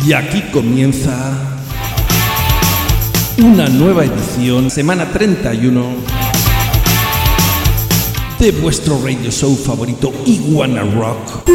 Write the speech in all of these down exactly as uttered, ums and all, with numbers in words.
Y aquí comienza una nueva edición, semana treinta y uno, de vuestro radio show favorito, Iguana Rock.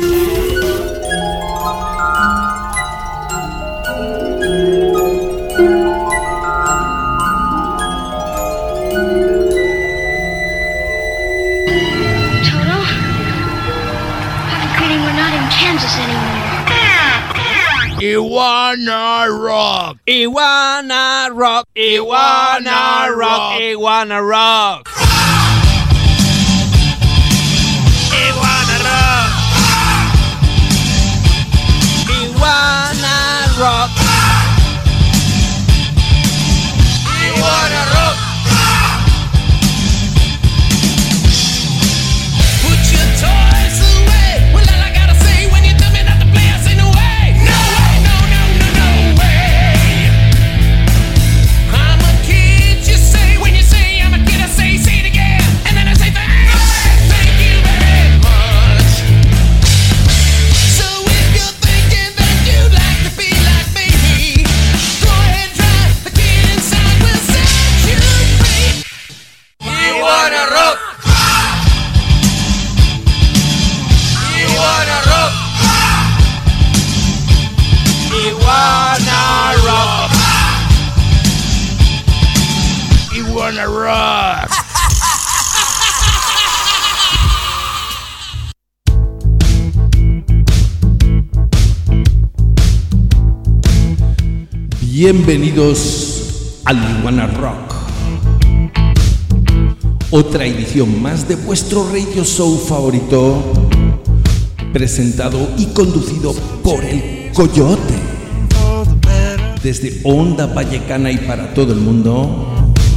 Iguana Rock, Iguana Rock, Iguana Rock, Iguana Rock. Iguana Rock, Iguana Rock, Iguana Rock. Put your toys away. Well, all I gotta say when you tell me not to play, I say no way. No way, no, no, no, no way. I'm a kid, you say. When you say I'm a kid, I say, say it again. And then I say thanks, thank you very much. So if you're thinking that you'd like to be like me, go ahead, try. The kid inside will set you free. Iguana Rock, Iguana Rock, Iguana Rock, Iguana Rock. Bienvenidos al Iguana Rock, otra edición más de vuestro radio show favorito, presentado y conducido por el Coyote, desde Onda Vallecana y para todo el mundo.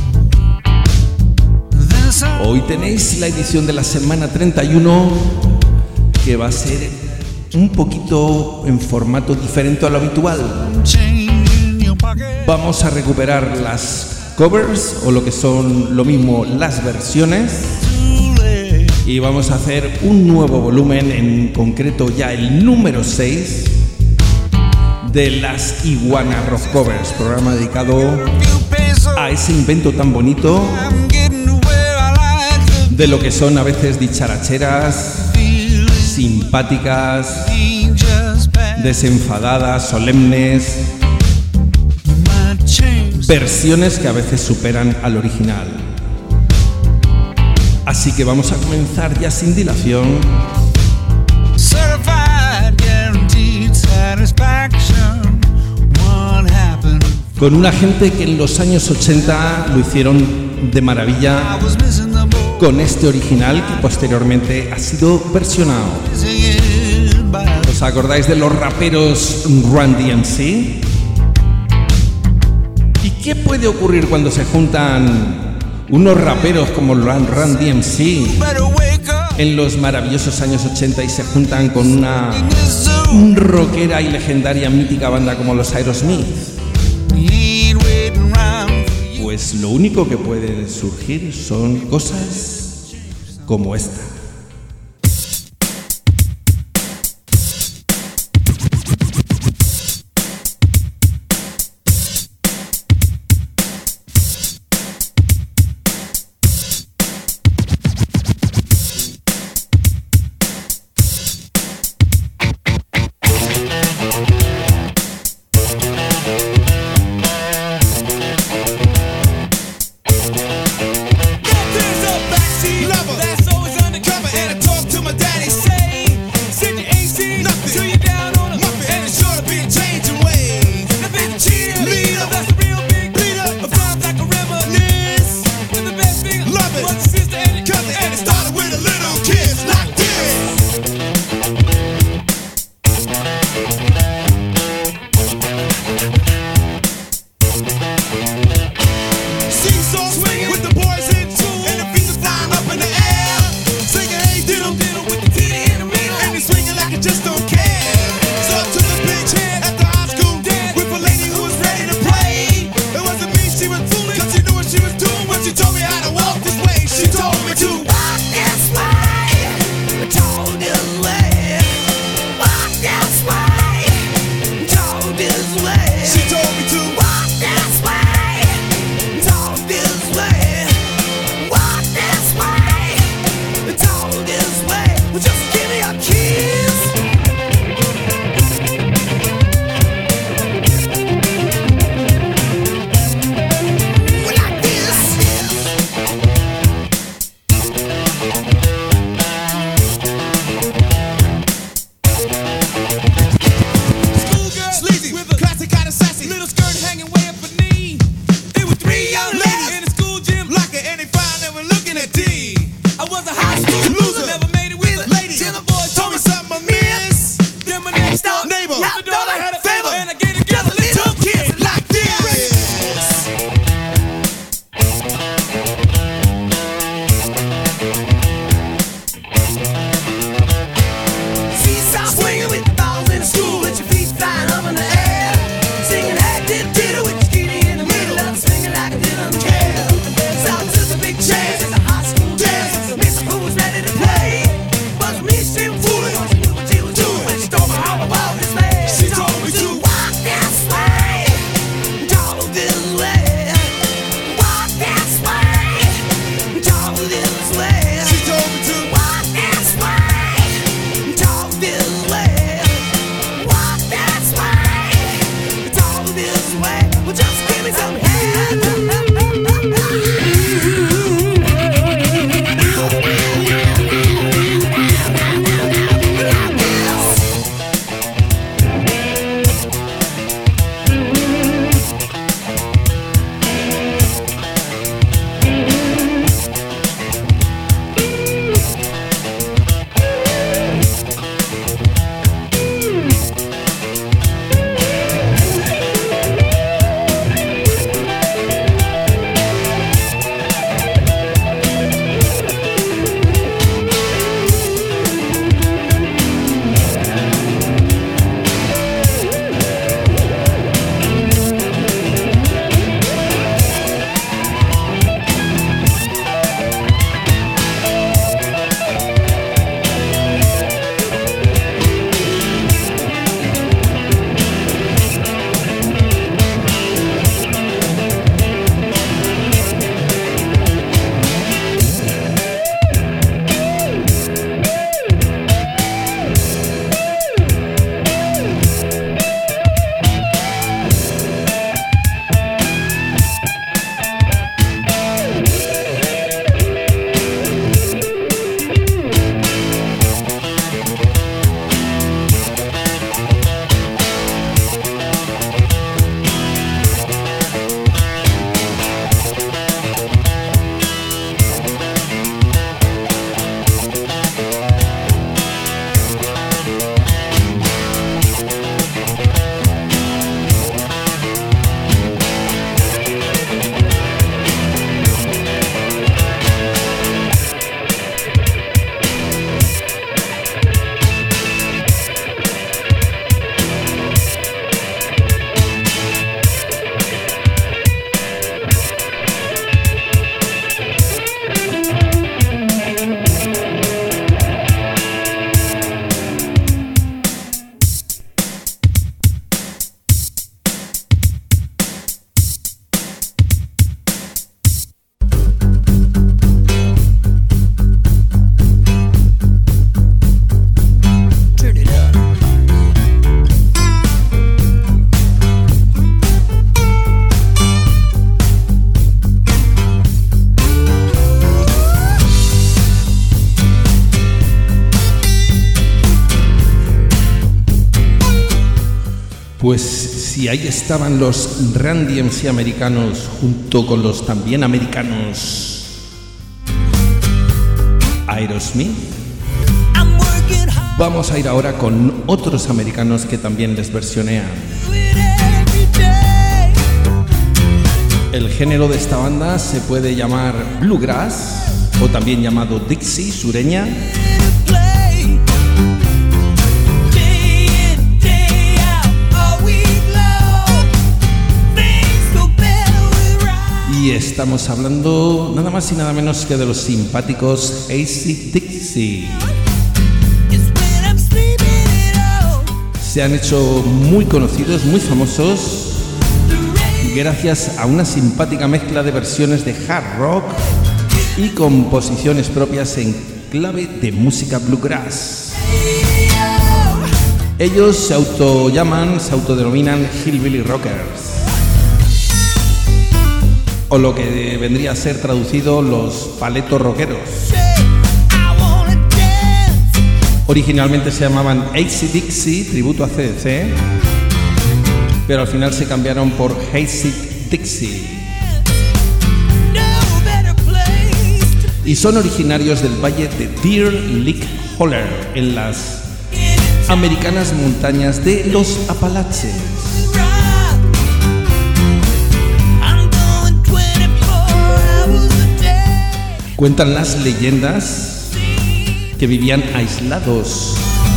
Hoy tenéis la edición de la semana treinta y uno, que va a ser un poquito en formato diferente a lo habitual. Vamos a recuperar las covers, o lo que son lo mismo, las versiones, y vamos a hacer un nuevo volumen, en concreto ya el número seis de las Iguana Rock Covers, programa dedicado a ese invento tan bonito de lo que son a veces dicharacheras, simpáticas, desenfadadas, solemnes, versiones que a veces superan al original. Así que vamos a comenzar ya sin dilación con una gente que en los años ochenta lo hicieron de maravilla con este original, que posteriormente ha sido versionado. ¿Os acordáis de los raperos Run D M C? ¿Y qué puede ocurrir cuando se juntan unos raperos como Run D M C en los maravillosos años ochenta y se juntan con una un rockera y legendaria mítica banda como los Aerosmith? Pues lo único que puede surgir son cosas como esta. That's always under Pues si ahí estaban los Run D M C americanos junto con los también americanos Aerosmith, vamos a ir ahora con otros americanos que también les versionean. El género de esta banda se puede llamar bluegrass o también llamado Dixie, sureña. Y estamos hablando nada más y nada menos que de los simpáticos A C Dixie. Se han hecho muy conocidos, muy famosos, gracias a una simpática mezcla de versiones de hard rock y composiciones propias en clave de música bluegrass. Ellos se autollaman, se autodenominan Hillbilly Rockers, o lo que vendría a ser traducido los paletos rockeros. Originalmente se llamaban A C Dixie, tributo a C D C, pero al final se cambiaron por Hayseed Dixie. Y son originarios del valle de Deer Lick Holler, en las americanas montañas de los Apalaches. Cuentan las leyendas que vivían aislados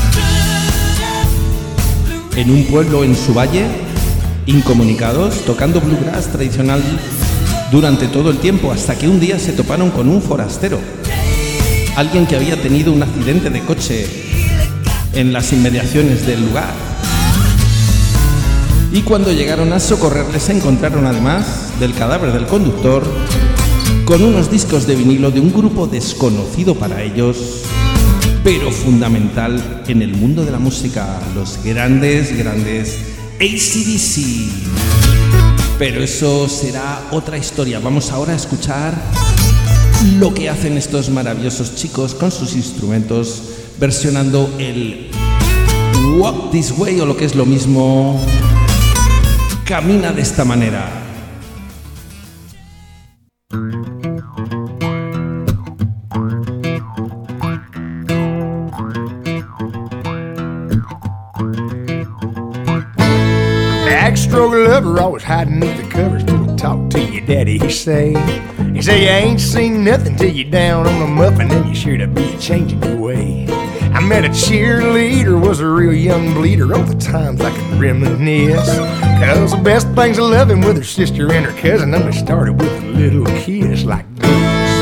en un pueblo en su valle, incomunicados, tocando bluegrass tradicional durante todo el tiempo, hasta que un día se toparon con un forastero, alguien que había tenido un accidente de coche en las inmediaciones del lugar. Y cuando llegaron a socorrerles, se encontraron, además del cadáver del conductor, con unos discos de vinilo de un grupo desconocido para ellos, pero fundamental en el mundo de la música, los grandes, grandes A C D C. Pero eso será otra historia. Vamos ahora a escuchar lo que hacen estos maravillosos chicos con sus instrumentos, versionando el Walk This Way, o lo que es lo mismo, Camina de esta manera. Backstroke lover, always hiding under the covers till he talk to your daddy, he say. He say you ain't seen nothing till you down on a muffin, and you sure to be changing your way. I met a cheerleader, was a real young bleeder, all the times I can reminisce. Cause the best things of loving with her sister and her cousin only started with a little kiss like this.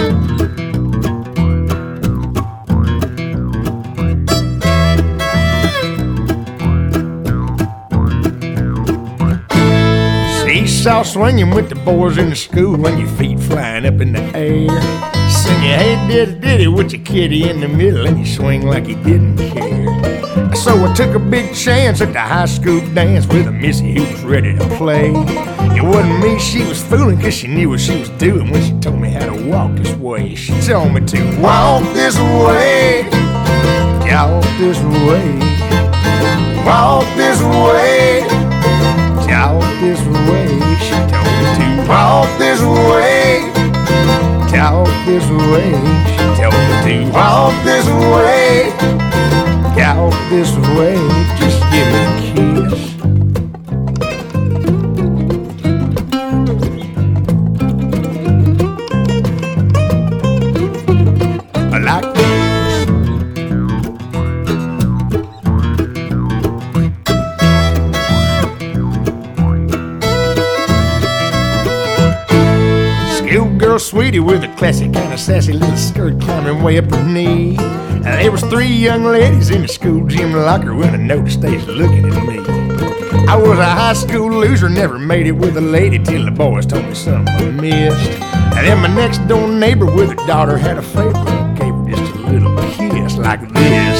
Seesaw swinging with the boys in the school when your feet flying up in the air. Sing your hey diddy diddy with your kitty in the middle and you swing like you didn't care. So I took a big chance at the high school dance with a missy who was ready to play. It wasn't me she was fooling, cause she knew what she was doing when she told me how to walk this way. She told me to walk this way, walk this way, walk this way, walk this way. She told me to walk this way, walk this way. She told me to walk this way, walk this way. Just give me a kiss. Like this. Schoolgirl sweetie with a classy kind of sassy little skirt climbing way up her knee. And there was three young ladies in the school gym locker when I noticed they was looking at me. I was a high school loser, never made it with a lady till the boys told me something I missed. And then my next door neighbor with her daughter had a favorite, gave her just a little kiss like this.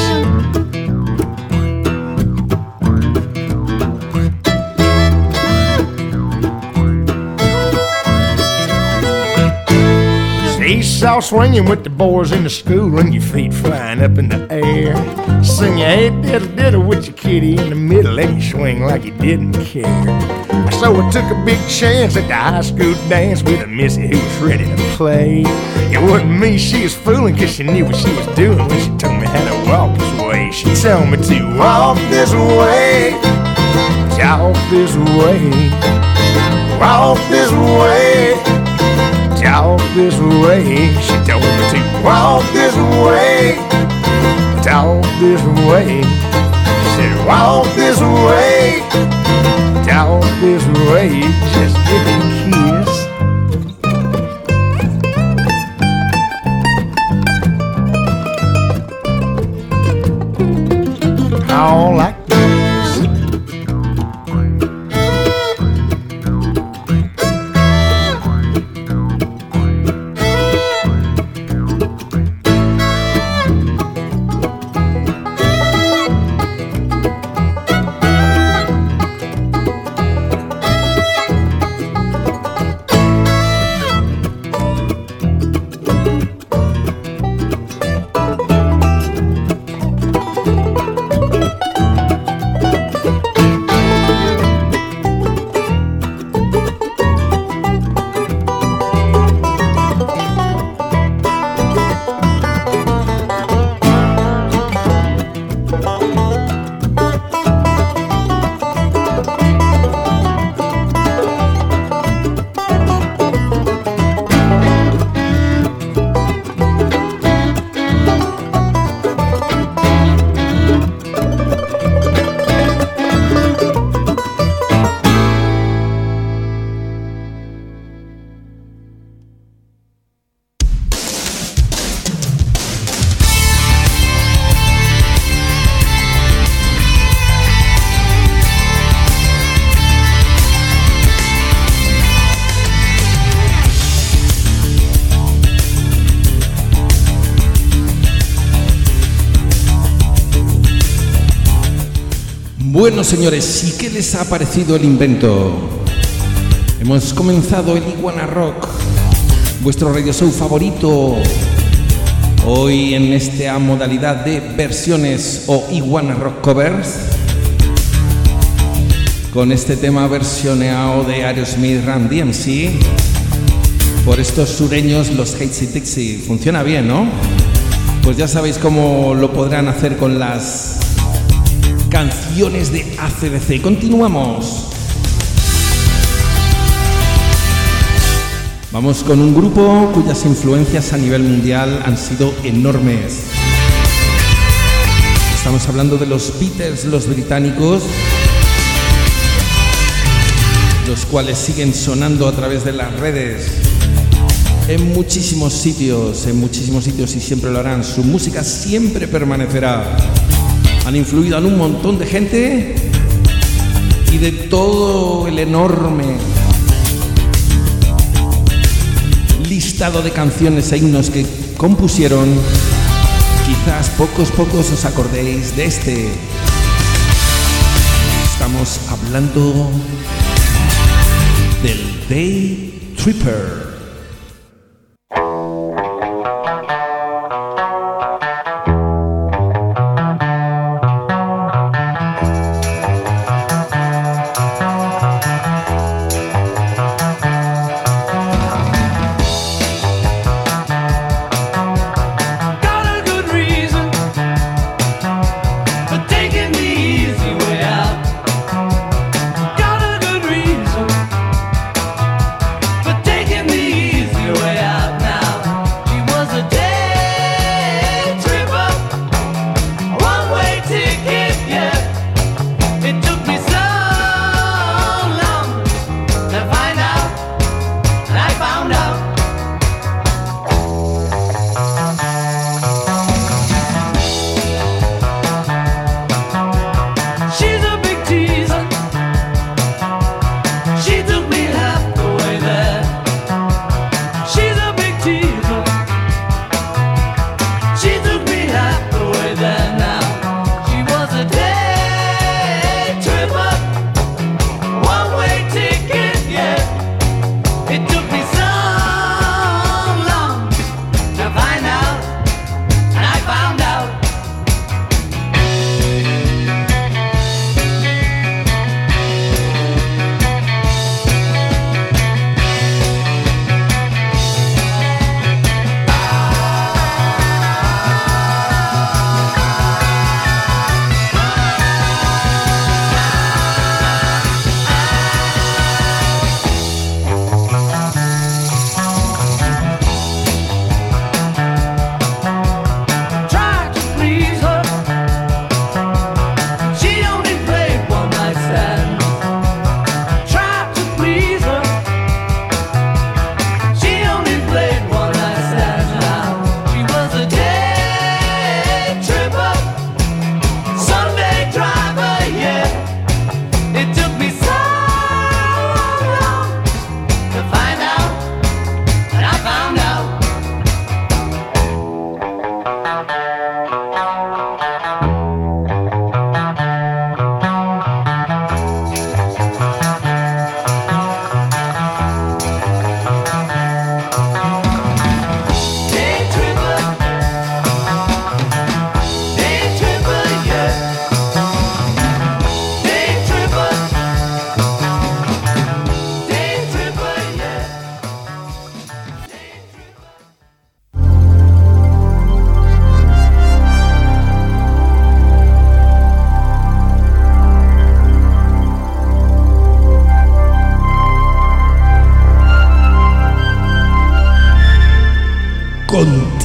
seesaw swinging with the boys in the school and your feet flying up in the air. Sing your head diddle diddle with your kitty in the middle and you swing like you didn't care. So I took a big chance at the high school dance with a missy who was ready to play. It wasn't me she was fooling cause she knew what she was doing when she told me how to walk this way. She told me to walk this way, talk this way, walk this way, talk this way. She told me to walk this way, talk this way. She said walk this way, talk this way. Just give me a kiss. All like Bueno, señores, ¿y qué les ha parecido el invento? Hemos comenzado el Iguana Rock, vuestro radio show favorito, hoy en esta modalidad de versiones o Iguana Rock covers, con este tema versioneado de Aerosmith, Run D M C, por estos sureños, los Hazy Dixie. Funciona bien, ¿no? Pues ya sabéis cómo lo podrán hacer con las canciones de A C D C. Continuamos. Vamos con un grupo cuyas influencias a nivel mundial han sido enormes. Estamos hablando de los Beatles, los británicos, los cuales siguen sonando a través de las redes en muchísimos sitios, en muchísimos sitios y siempre lo harán. Su música siempre permanecerá. Han influido en un montón de gente y de todo el enorme listado de canciones e himnos que compusieron, quizás pocos, pocos os acordéis de este. Estamos hablando del Day Tripper. Taking the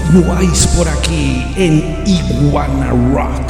continuáis por aquí en Iguana Rock.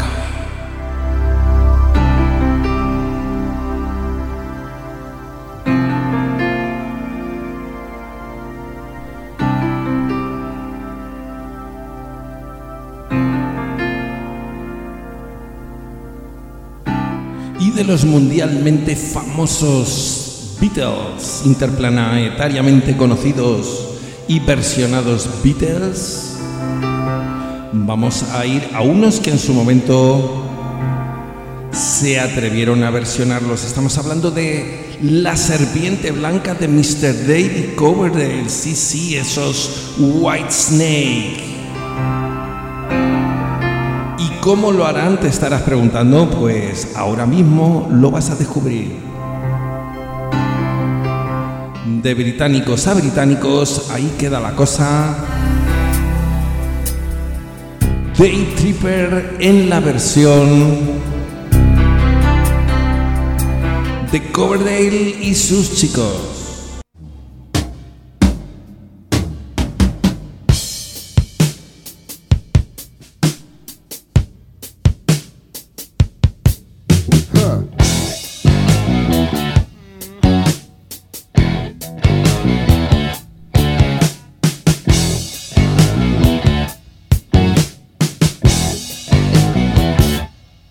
Y de los mundialmente famosos Beatles, interplanetariamente conocidos y versionados Beatles, vamos a ir a unos que en su momento se atrevieron a versionarlos. Estamos hablando de La Serpiente Blanca de mister David Coverdale. Sí, sí, esos White Snake. ¿Y cómo lo harán? Te estarás preguntando. Pues ahora mismo lo vas a descubrir. De británicos a británicos, ahí queda la cosa. Day Tripper en la versión de Coverdale y sus chicos.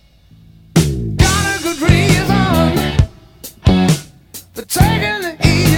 Taking it easy.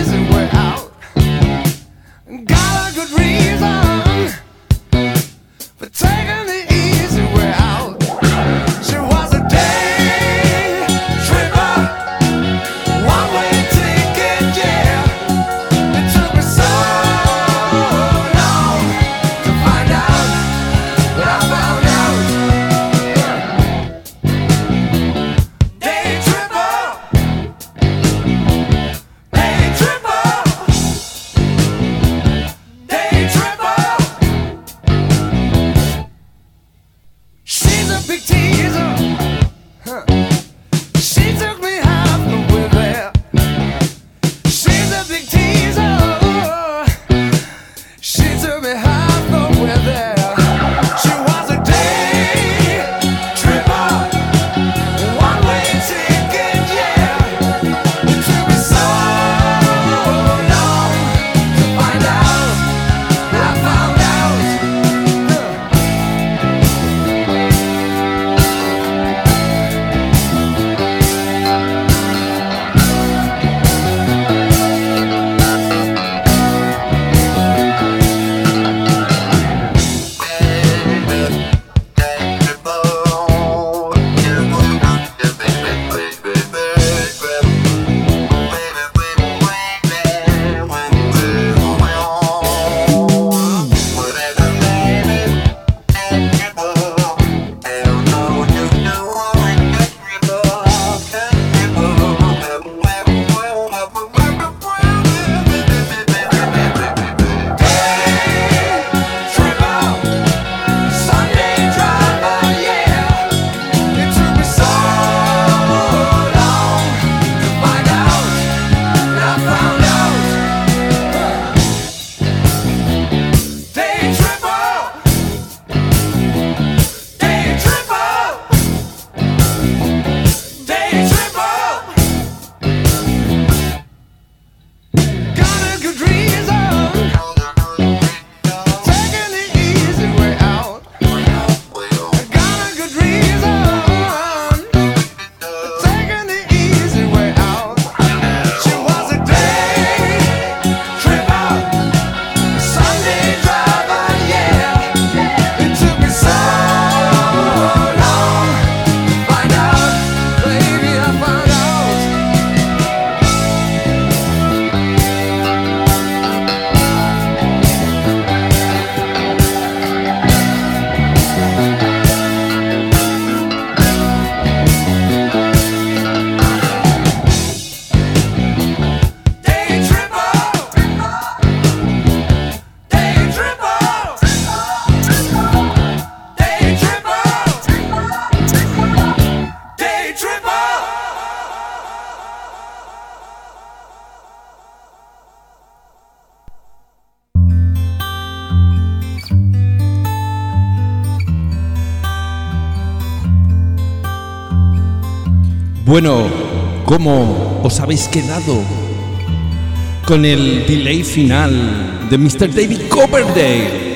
Bueno, ¿cómo os habéis quedado con el delay final de mister David Coverdale?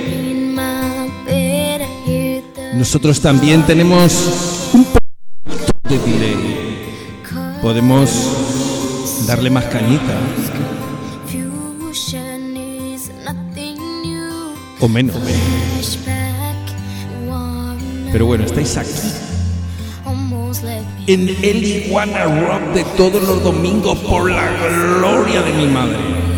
Nosotros también tenemos un poquito de delay. Podemos darle más cañita. O menos. Pero bueno, estáis aquí en el Iguana Rock de todos los domingos, por la gloria de mi madre.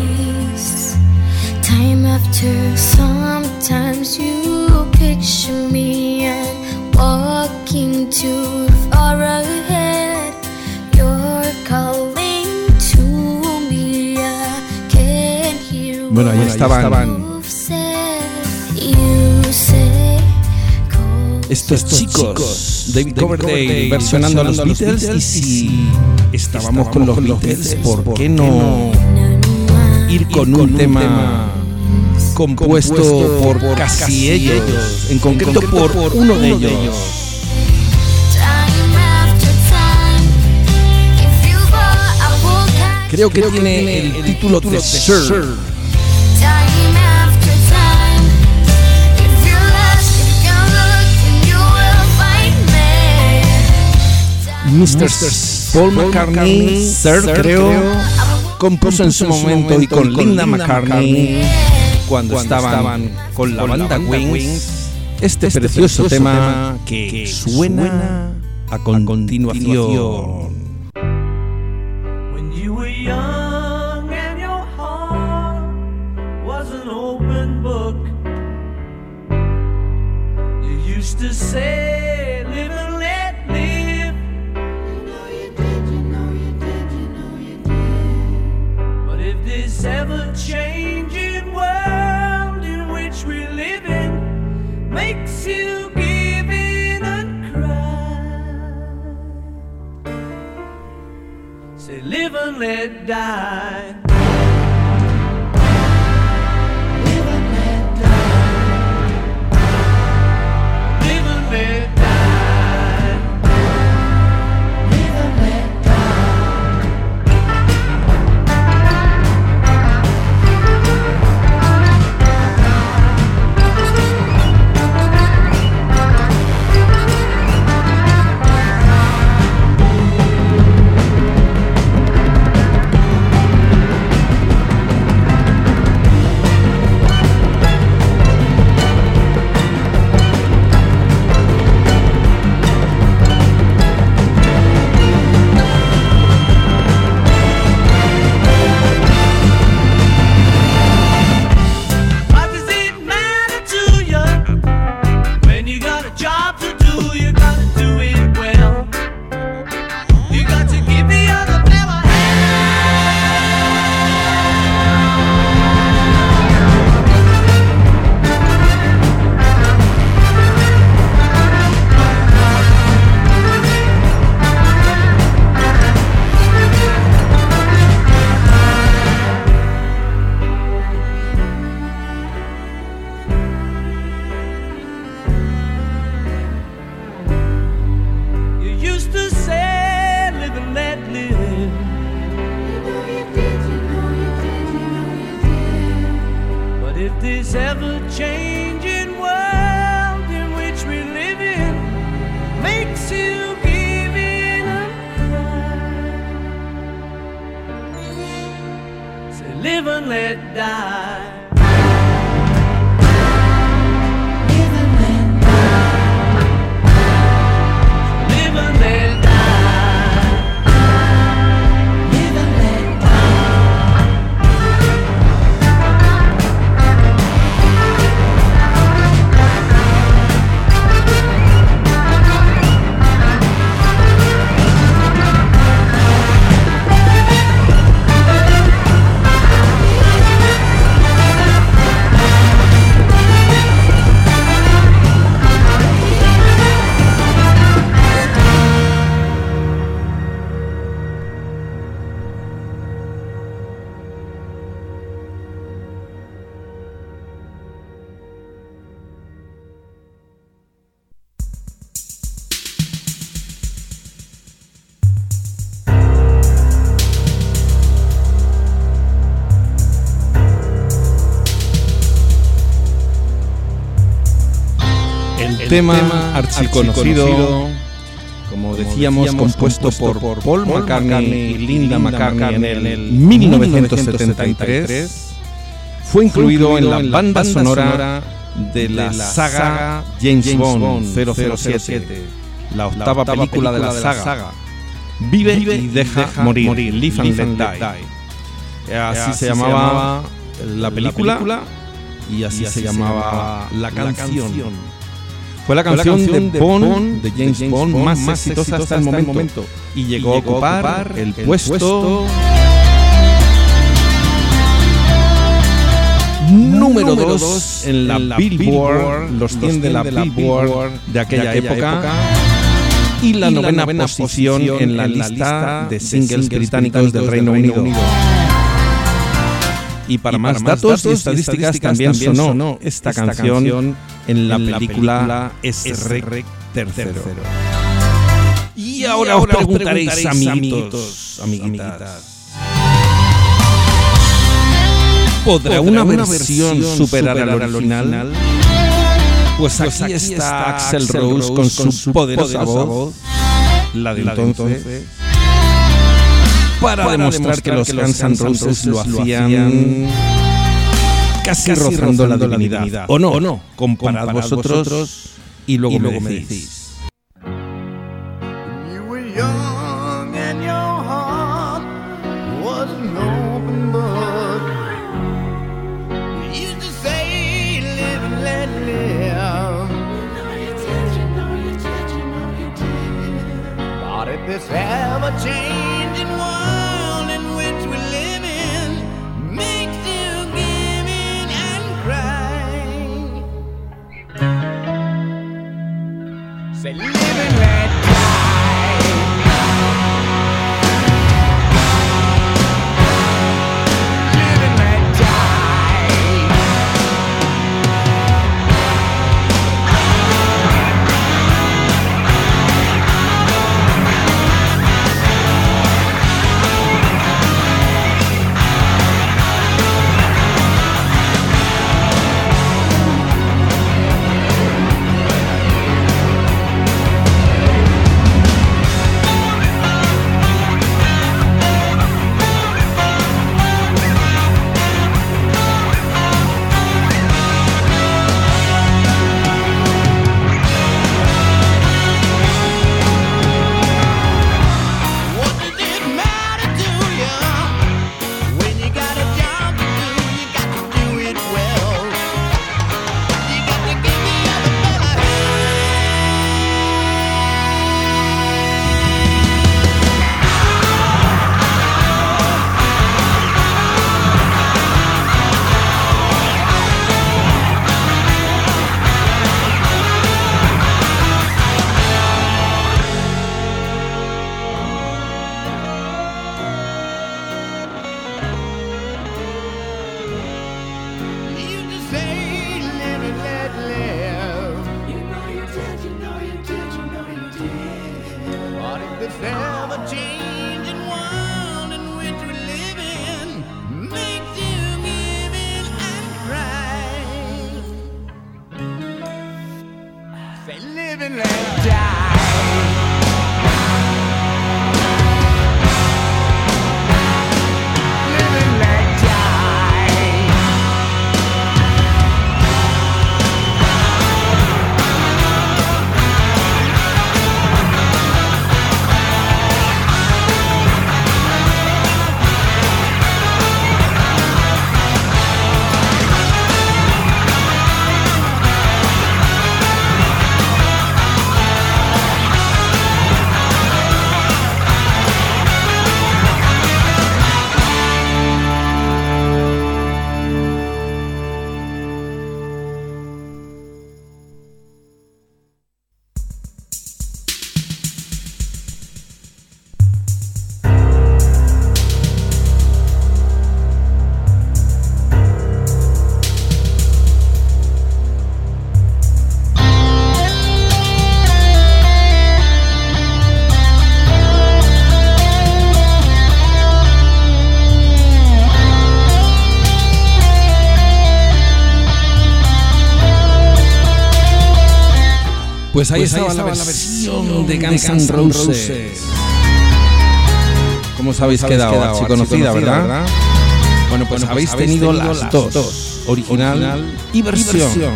Time after sometimes you picture me and walking too far ahead. You're calling to me, I can't hear. Bueno, ahí estaban estos chicos, David Coverdale versionando a los Beatles. Y si estábamos con los Beatles, ¿por qué no ir con un tema compuesto por casi ellos, en concreto por uno de ellos? Creo que tiene el título de Sir. mister Paul McCartney, Sir, creo, compuso en su momento y con Linda McCartney cuando estaban con la banda Wings este precioso tema que suena a continuación. When you were young and your heart was an open book, you used to say, live and let live. This ever-changing world in which we live in makes you give in and cry. Say, live and let die. Live and let die. Live and let die. Live and let die. Live and let die. Live and let die. Live and let die. Live and let el tema, tema archiconocido, como decíamos, compuesto por, por Paul McCartney, McCartney y Linda McCartney, McCartney en el mil novecientos setenta y tres, fue incluido en la banda sonora de la saga James Bond cero cero siete, la octava película de la saga. Vive y deja morir, Live and Let Die. Así se llamaba la película y así se llamaba la canción. Fue la canción, Fue la canción de, Bond, Bond, de James, James Bond, Bond más, más exitosa hasta el momento, momento y llegó, y llegó a ocupar el, el puesto, puesto número dos en la, en la Billboard, Billboard, los cien de la Billboard, Billboard de aquella, de aquella época, época y la, y novena, la novena posición en la, en la lista de singles, singles británicos del Reino Unido. Unido. Y para, y más, para datos, datos y estadísticas, estadísticas también, también sonó, sonó esta, esta canción, canción en la, en la película S-Rec tercero. tercero. Y, y ahora, ahora os preguntaréis, preguntaréis amiguitos, amiguitas, ¿podrá una, una versión superar al original? original? Pues aquí, pues aquí está Axl Rose con, con su poderosa, poderosa voz, la de, la de entonces, entonces para, para demostrar, demostrar que los Guns N' Roses lo hacían casi, casi rozando la divinidad. divinidad. ¿O no? ¿O no? Comparad, Comparad vosotros, vosotros y luego, y luego me decís. This ever-changing world in which we live in makes you give in and cry. Say, live and let die. Live and let die. Pues ahí Pues ahí estaba, estaba la la versión versión de de Guns Guns N' N' Roses. Roses. ¿Cómo os habéis ¿Cómo os quedado? habéis quedado? Archiconocida, Archiconocida, ¿verdad? ¿verdad? Bueno, pues Bueno, habéis, pues habéis tenido, tenido las las dos, dos, original, original y versión. y versión.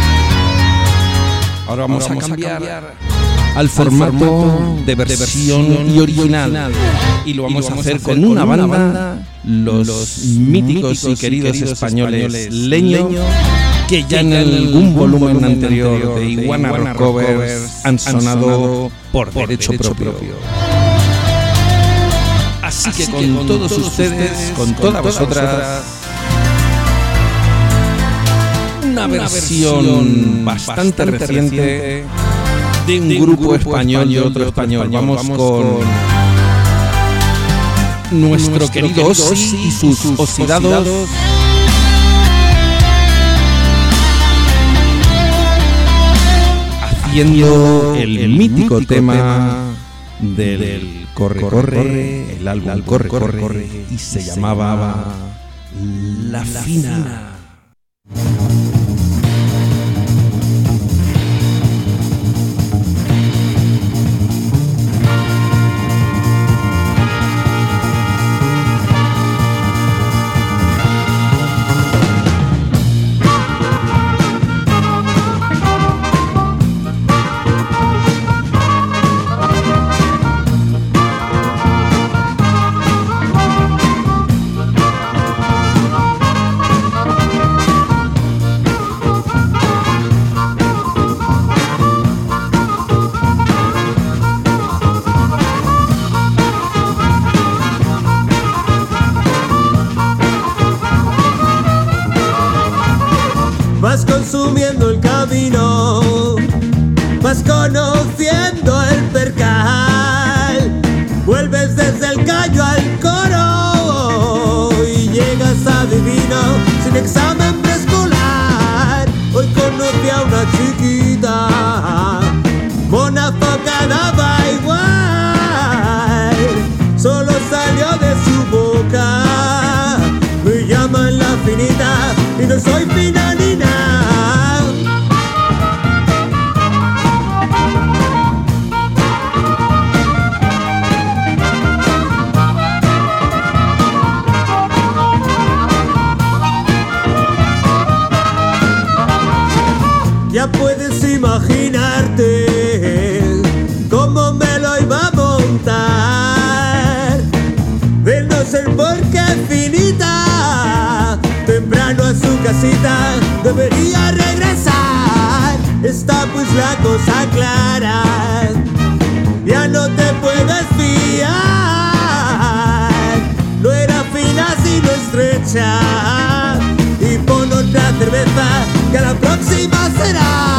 Ahora vamos, Ahora vamos a, a cambiar cambiar al formato, formato de, versión de versión y original. original. Y lo vamos, Y lo a, vamos hacer a hacer con con una una banda, banda, los, los míticos, y queridos, españoles, Leño, que ya en algún volumen anterior de Iguana Rock Covers han sonado por derecho propio. Así que con todos ustedes, con todas vosotras, una versión bastante reciente de un grupo español y otro español. Vamos con nuestro querido Ozzy y sus oxidados. Haciendo el mítico tema del Corre, Corre, el álbum Corre, Corre, Corre, y se llamaba La Fina. Vas consumiendo el camino, vas conociendo el percal, vuelves desde el callo al coro y llegas a divino sin examen preescolar. Hoy conocí a una chiquita, mona foca daba igual, solo salió de su boca, me llaman la finita y no soy fina ni nada. Ya puedes imaginarte cómo me lo iba a montar, de no ser porque finita temprano a su casita debería regresar. Está pues la cosa clara, ya no te puedes fiar. No era fina sino estrecha, y pon otra cerveza que la próxima será.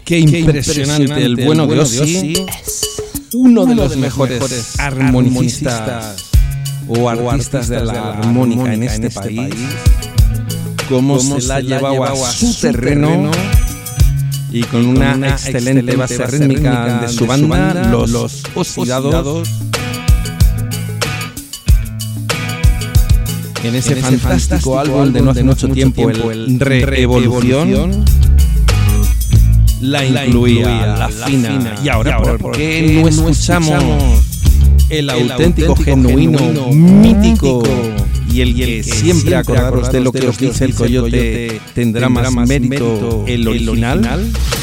Qué impresionante el bueno de Ozzy, uno de los mejores armonicistas o artistas de la armónica en este país, cómo se la ha llevado a su terreno y con una excelente base rítmica de su banda, Los Oxidados. En ese fantástico álbum de no hace mucho tiempo, el Re-Evolución, la incluía, la fina. Y ahora, ¿por qué no escuchamos el auténtico, genuino, mítico y el que siempre, acordaros de lo que os dice el Coyote, tendrá más mérito el original?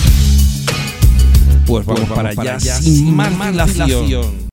Pues vamos para allá, sin más dilación.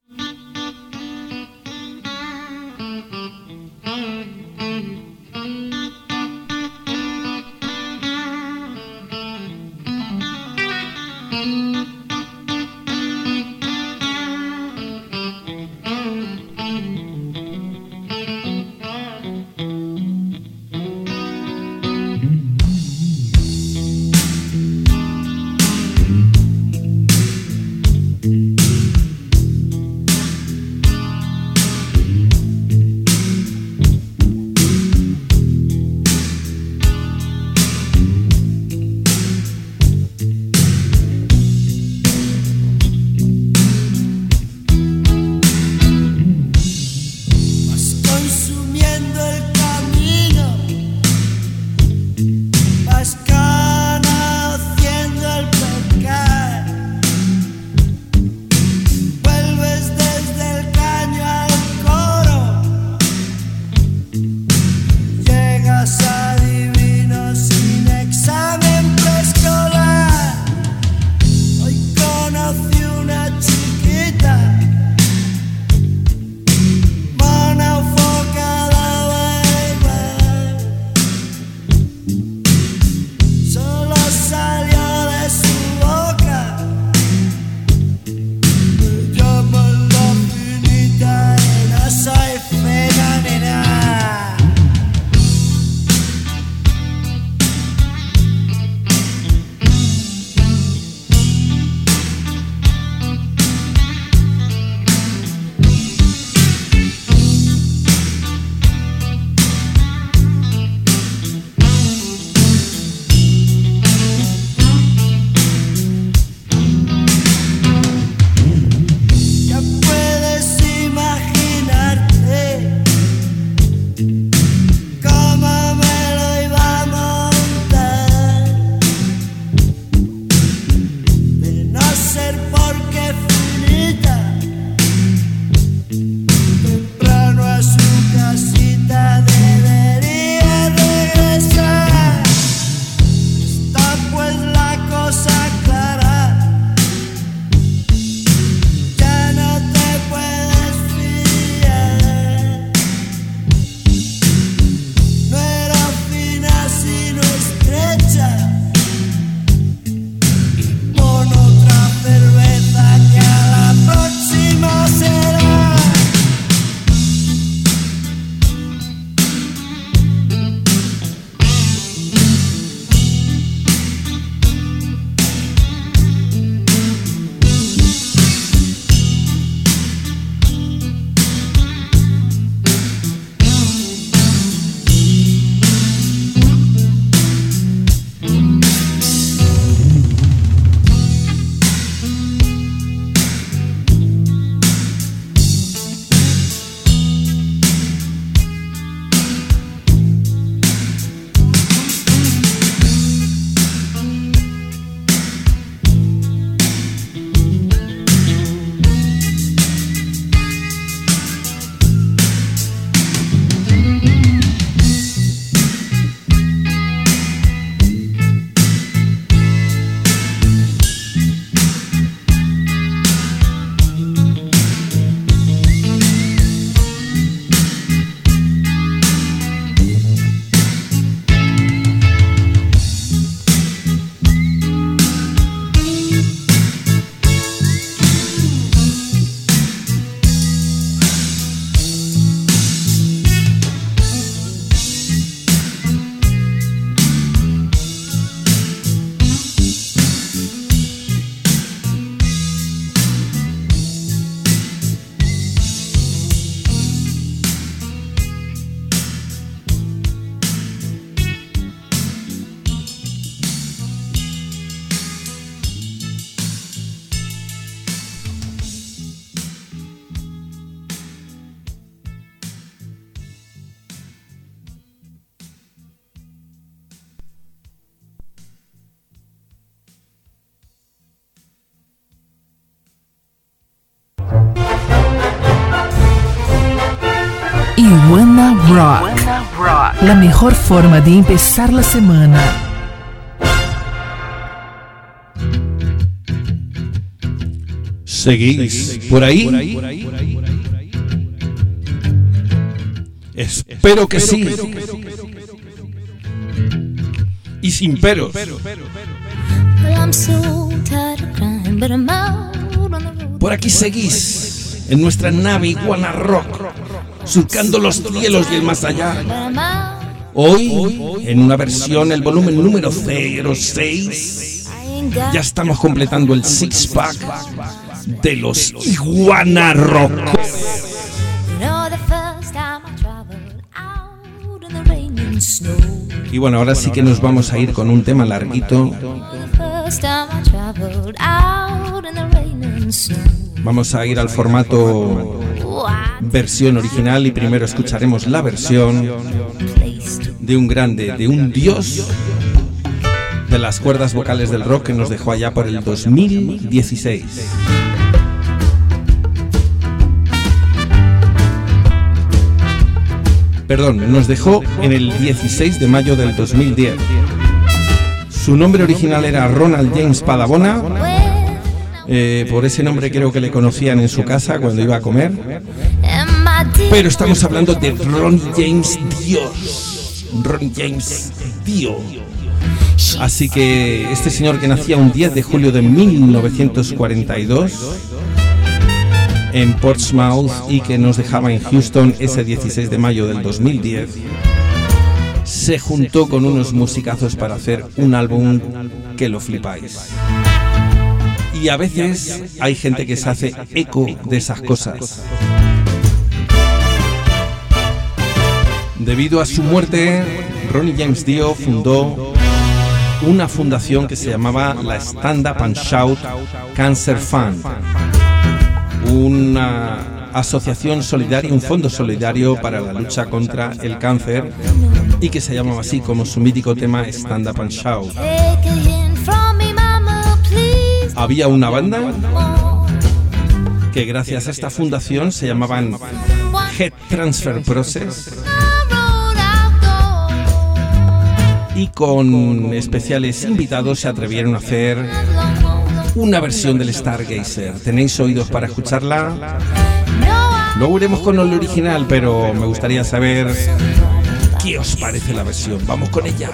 Iguana Rock. La mejor forma de empezar la semana. ¿Seguís por ahí? Espero que sí. Y sin peros. Por aquí seguís en nuestra nave Iguana Rock, surcando los cielos y el más allá. Hoy, en una versión, el volumen número cero seis, ya estamos completando el six pack de los Iguana Rock. Y bueno, ahora sí que nos vamos a ir con un tema larguito. Vamos a ir al formato versión original y primero escucharemos la versión de un grande, de un dios de las cuerdas vocales del rock que nos dejó allá por el dos mil dieciséis. Perdón, nos dejó en el dieciséis de mayo del dos mil diez. Su nombre original era Ronald James Padabona. Eh, por ese nombre creo que le conocían en su casa cuando iba a comer. Pero estamos hablando de Ronnie James Dios. Ronnie James Dio. Así que este señor, que nacía un diez de julio de mil novecientos cuarenta y dos en Portsmouth y que nos dejaba en Houston ese dieciséis de mayo del dos mil diez, se juntó con unos musicazos para hacer un álbum que lo flipáis. Y a veces hay gente que se hace eco de esas cosas. Debido a su muerte, Ronnie James Dio fundó una fundación que se llamaba la Stand Up and Shout Cancer Fund, una asociación solidaria, un fondo solidario para la lucha contra el cáncer, y que se llamaba así como su mítico tema Stand Up and Shout. Había una banda que gracias a esta fundación se llamaban Head Transfer Process, y con especiales invitados se atrevieron a hacer una versión del Stargazer. ¿Tenéis oídos para escucharla? Luego iremos con el original, pero me gustaría saber qué os parece la versión. Vamos con ella.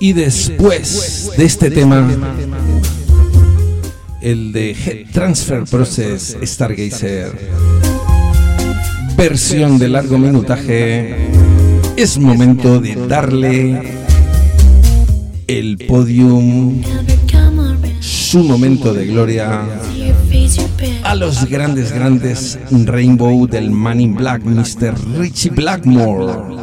Y después de este tema, el de Head Transfer Process Stargazer, versión de largo minutaje, es momento de darle el podium, su momento de gloria, a los grandes, grandes Rainbow del Man in Black, mister Ritchie Blackmore.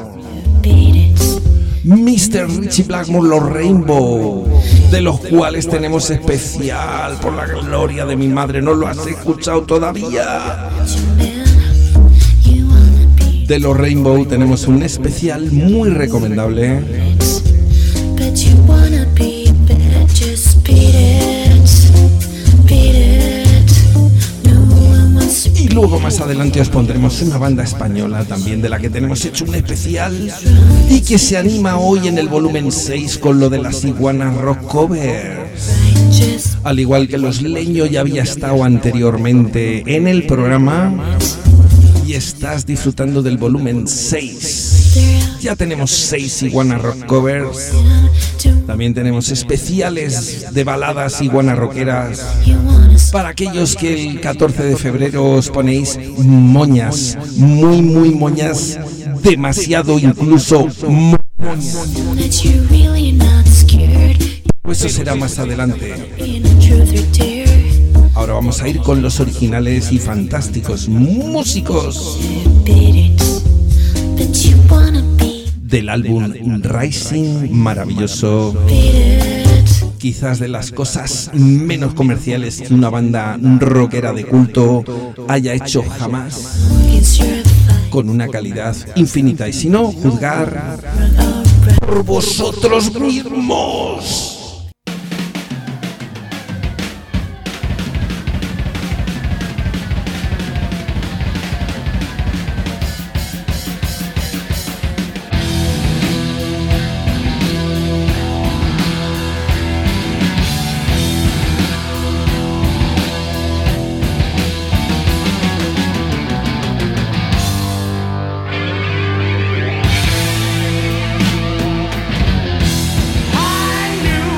mister Ritchie Blackmore, los Rainbow, de los cuales tenemos especial, por la gloria de mi madre, ¿no lo has escuchado todavía? De los Rainbow tenemos un especial muy recomendable. Y luego más adelante os pondremos una banda española también de la que tenemos hecho un especial y que se anima hoy en el volumen seis con lo de las Iguana Rock Covers. Al igual que Los Leño ya había estado anteriormente en el programa y estás disfrutando del volumen seis. Ya tenemos seis Iguana Rock Covers. También tenemos especiales de baladas iguana rockeras para aquellos que el catorce de febrero os ponéis moñas, muy muy moñas, demasiado incluso moñas. Pues eso será más adelante. Ahora vamos a ir con los originales y fantásticos músicos del álbum Rising, maravilloso, quizás de las cosas menos comerciales que una banda rockera de culto haya hecho jamás, con una calidad infinita, y si no, juzgar por vosotros mismos. I knew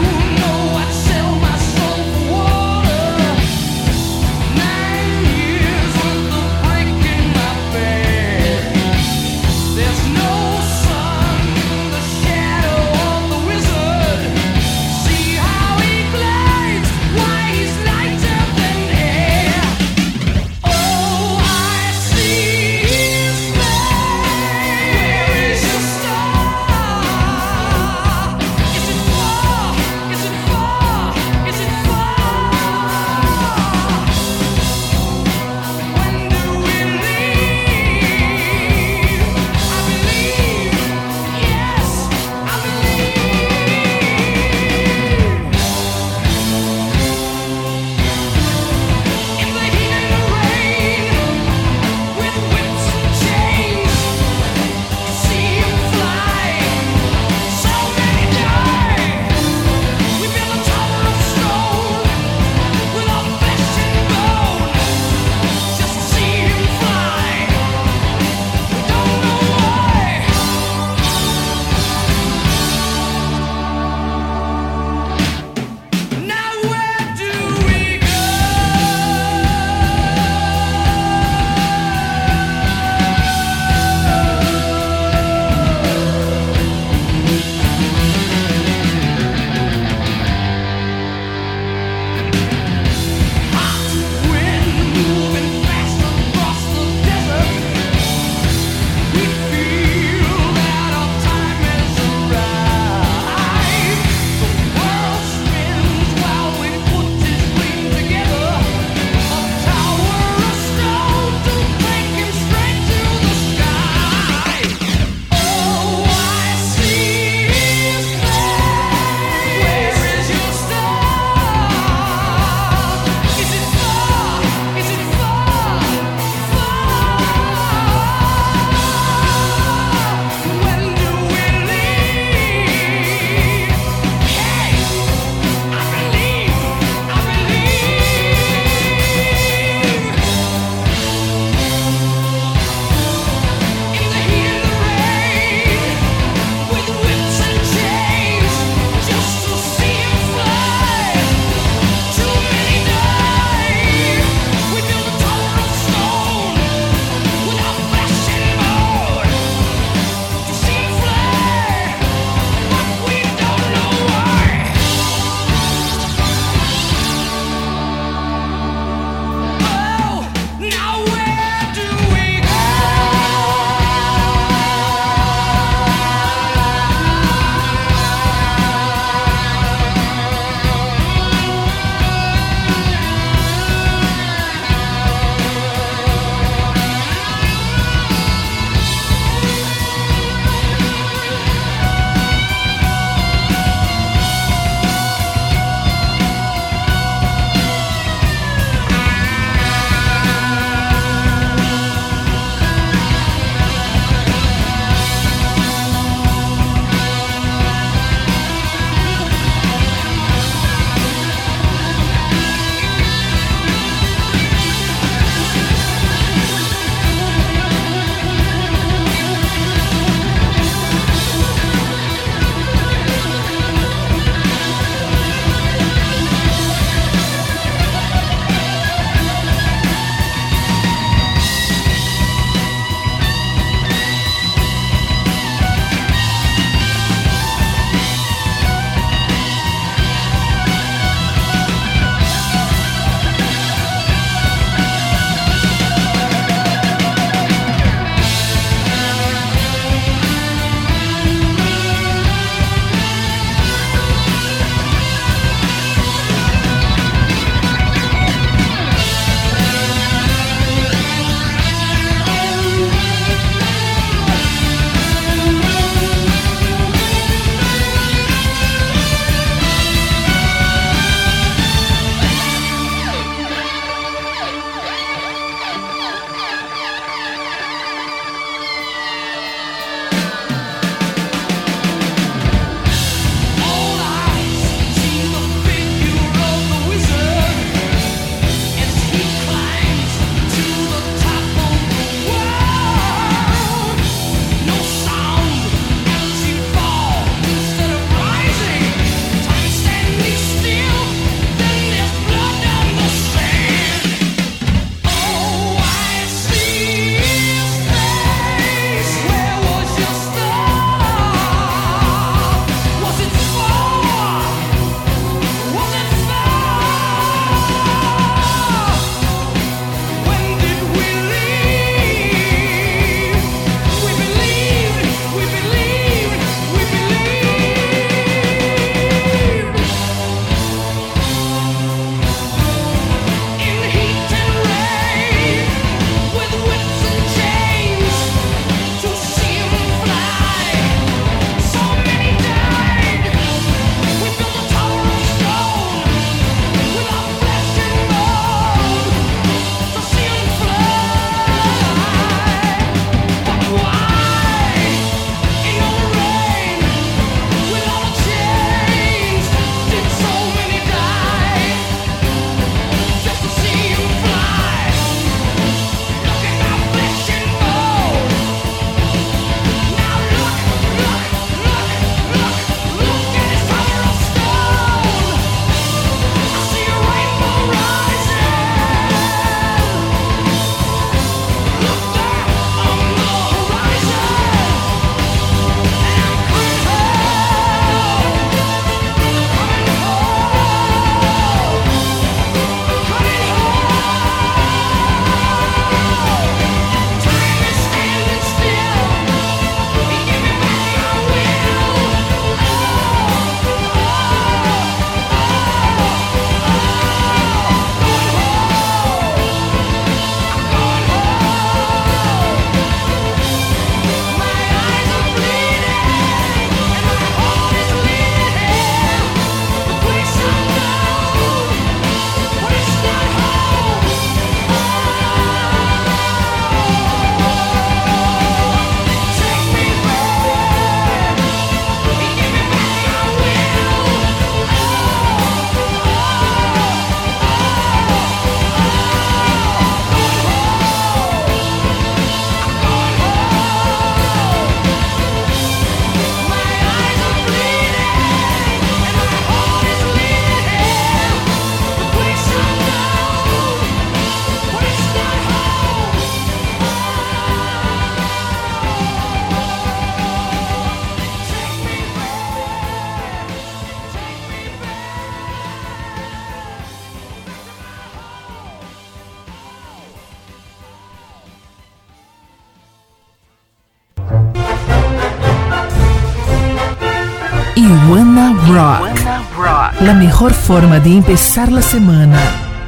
Wanna Rock. La mejor forma de empezar la semana.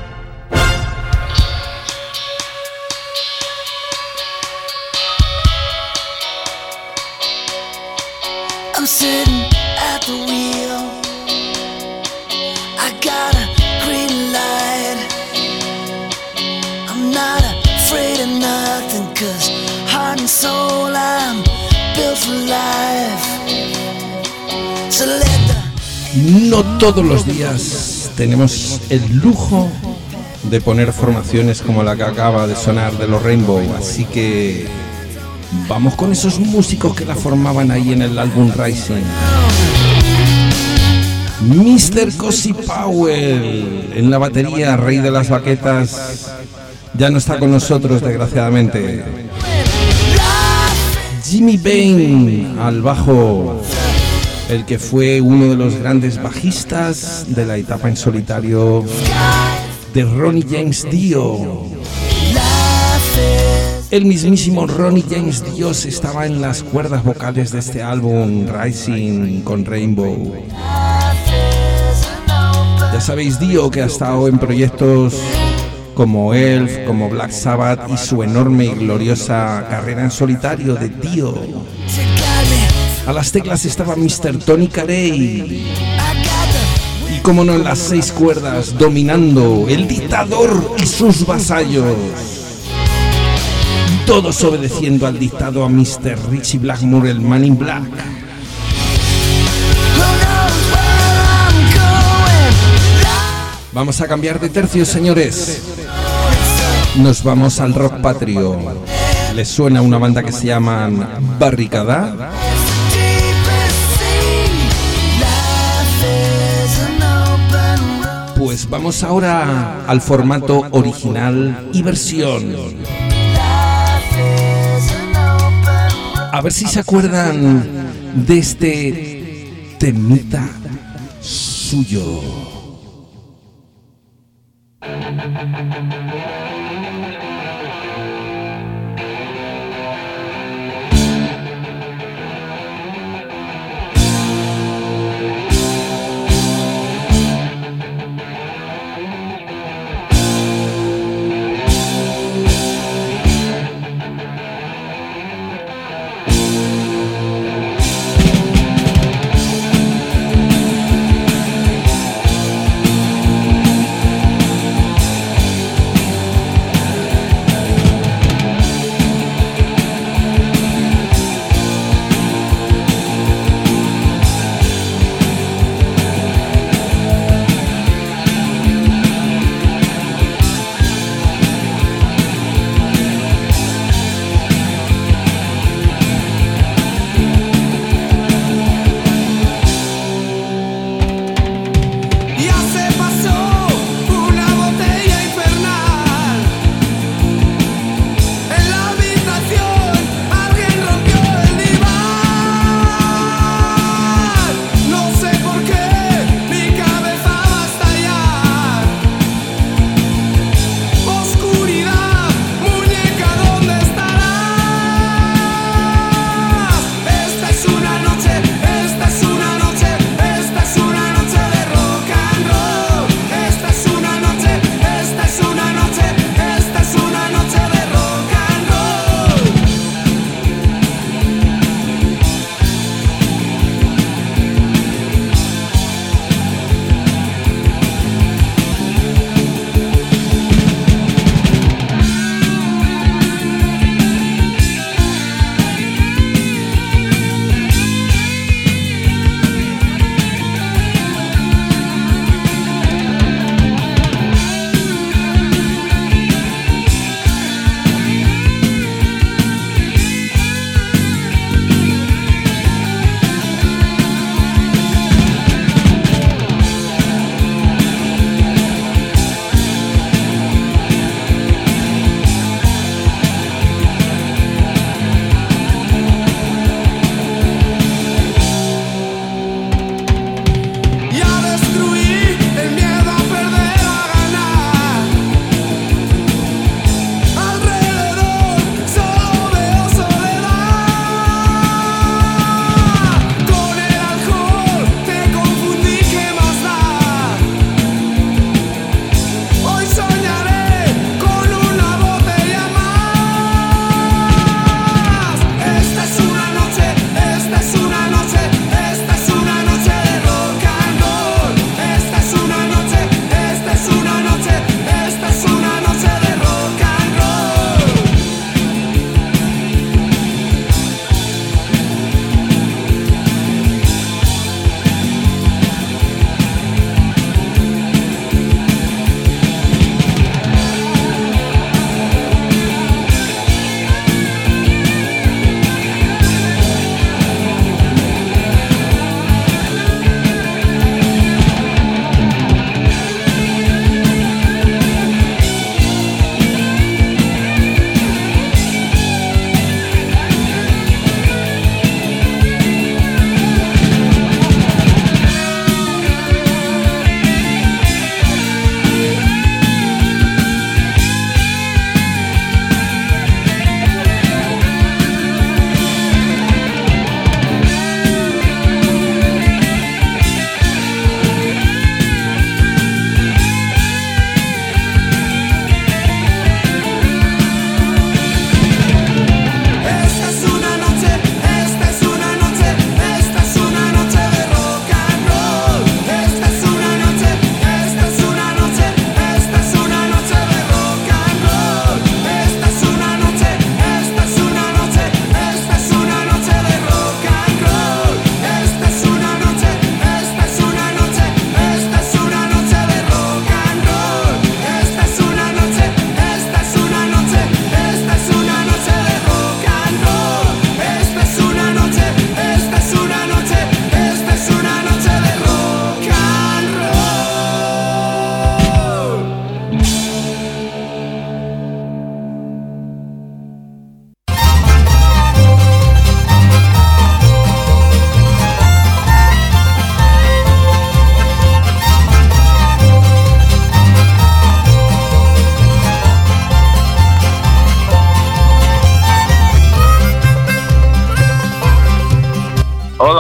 I'm sitting at the wheel. I got a green light. I'm not afraid of nothing, 'cause heart and soul I'm built for life. So let the No todos los días tenemos el lujo de poner formaciones como la que acaba de sonar de los Rainbow, así que vamos con esos músicos que la formaban ahí en el álbum Rising. mister Cozy Powell en la batería, rey de las baquetas, ya no está con nosotros desgraciadamente. Jimmy Bain al bajo, el que fue uno de los grandes bajistas de la etapa en solitario de Ronnie James Dio. El mismísimo Ronnie James Dio estaba en las cuerdas vocales de este álbum Rising con Rainbow. Ya sabéis, Dio, que ha estado en proyectos como Elf, como Black Sabbath, y su enorme y gloriosa carrera en solitario de Dio. A las teclas estaba mister Tony Carey. Y como no, en las seis cuerdas, dominando el dictador y sus vasallos. Todos obedeciendo al dictado a mister Richie Blackmore, el Man in Black. Vamos a cambiar de tercio, señores. Nos vamos al rock patrio. ¿Les suena una banda que se llaman Barricada? Pues vamos ahora al formato original y versión. A ver si se acuerdan de este temita suyo.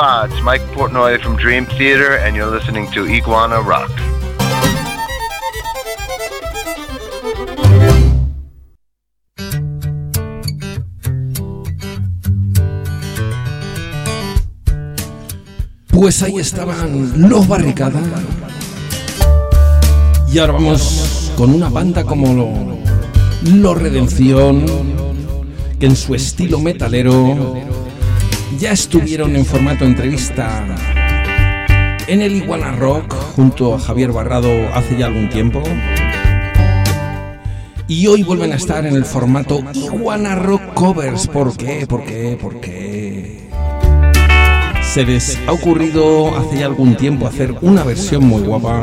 Aloha, it's Mike Portnoy from Dream Theater, and you're listening to Iguana Rock. Pues ahí estaban los Barricada. Y ahora vamos con una banda como lo, lo Redención, que en su estilo metalero ya estuvieron en formato entrevista en el Iguana Rock junto a Javier Barrado hace ya algún tiempo. Y hoy vuelven a estar en el formato Iguana Rock Covers. ¿Por qué? ¿Por qué? ¿Por qué? Se les ha ocurrido hace ya algún tiempo hacer una versión muy guapa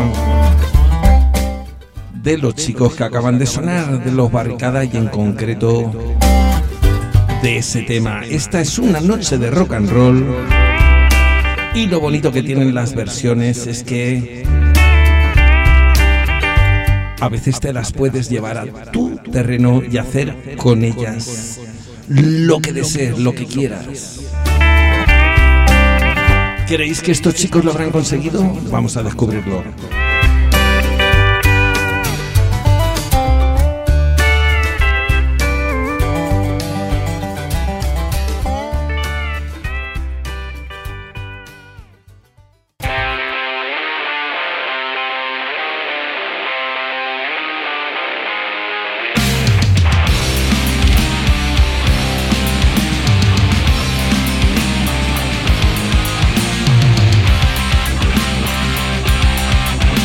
de los chicos que acaban de sonar, de los Barricada, y en concreto de ese tema. Esta es una noche de rock and roll, y lo bonito que tienen las versiones es que a veces te las puedes llevar a tu terreno y hacer con ellas lo que desees, lo que quieras. ¿Creéis que estos chicos lo habrán conseguido? Vamos a descubrirlo. We'll be right back.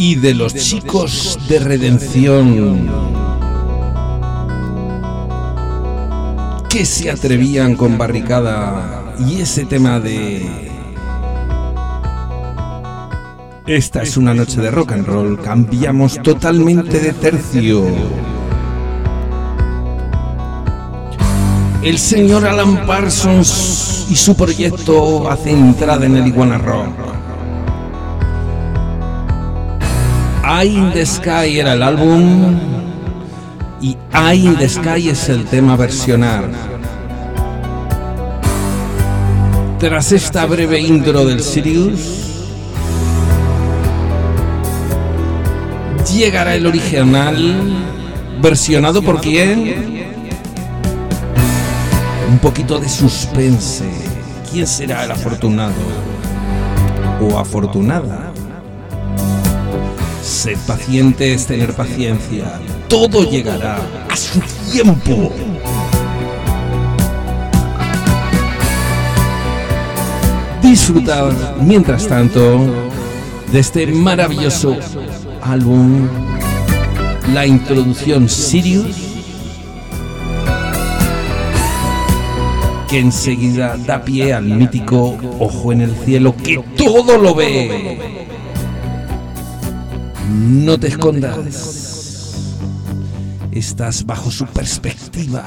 y de los chicos de Redención, que se atrevían con Barricada y ese tema de Esta es una noche de rock and roll. Cambiamos totalmente de tercio. El señor Alan Parsons y su proyecto hace entrada en el Iguana Rock. Eye in the Sky era el álbum y Eye in the Sky es el tema versionar. Tras esta breve intro del Sirius, llegará el original, versionado por quién. Un poquito de suspense. ¿Quién será el afortunado o afortunada? Sed pacientes, tener paciencia. Todo llegará a su tiempo. Disfrutad, mientras tanto, de este maravilloso álbum, la introducción Sirius, que enseguida da pie al mítico Ojo en el Cielo, que todo lo ve. No te escondas, estás bajo su perspectiva.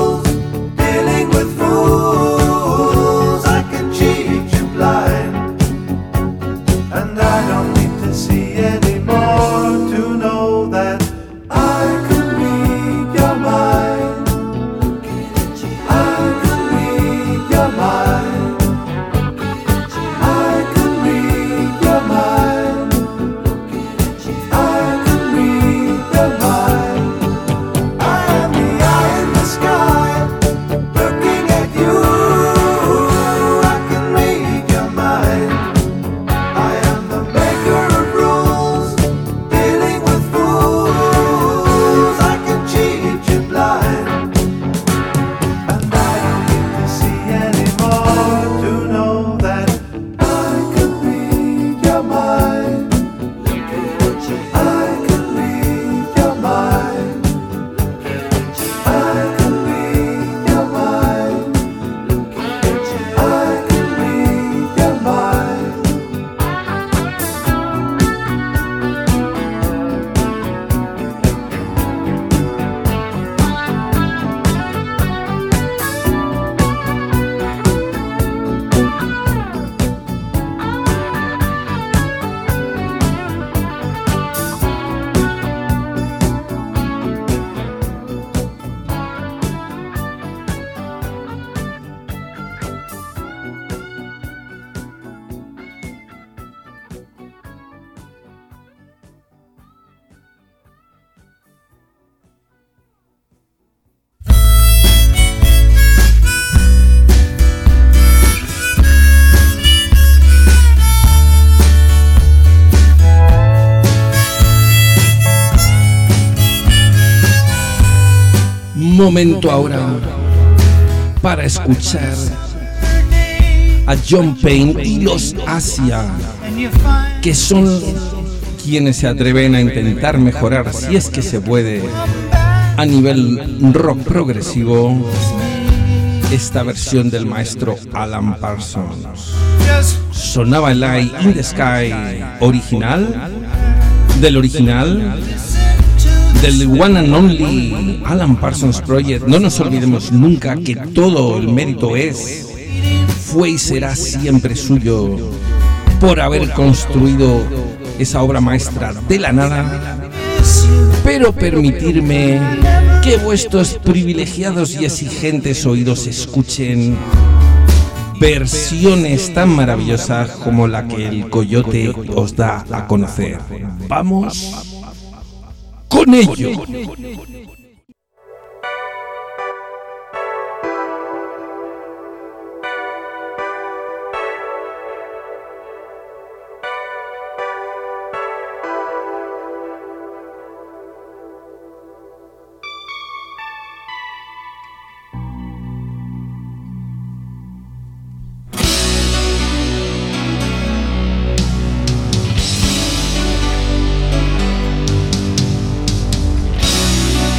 Dealing with fools, I can cheat you blind. Momento ahora para escuchar a John Payne y los Asia, que son quienes se atreven a intentar mejorar, si es que se puede, a nivel rock progresivo, esta versión del maestro Alan Parsons. Sonaba el Eye in the Sky original, del original, del One and Only Alan Parsons Project. No nos olvidemos nunca que todo el mérito es, fue y será siempre suyo por haber construido esa obra maestra de la nada. Pero permitirme que vuestros privilegiados y exigentes oídos escuchen versiones tan maravillosas como la que el Coyote os da a conocer. Vamos con ello. Thank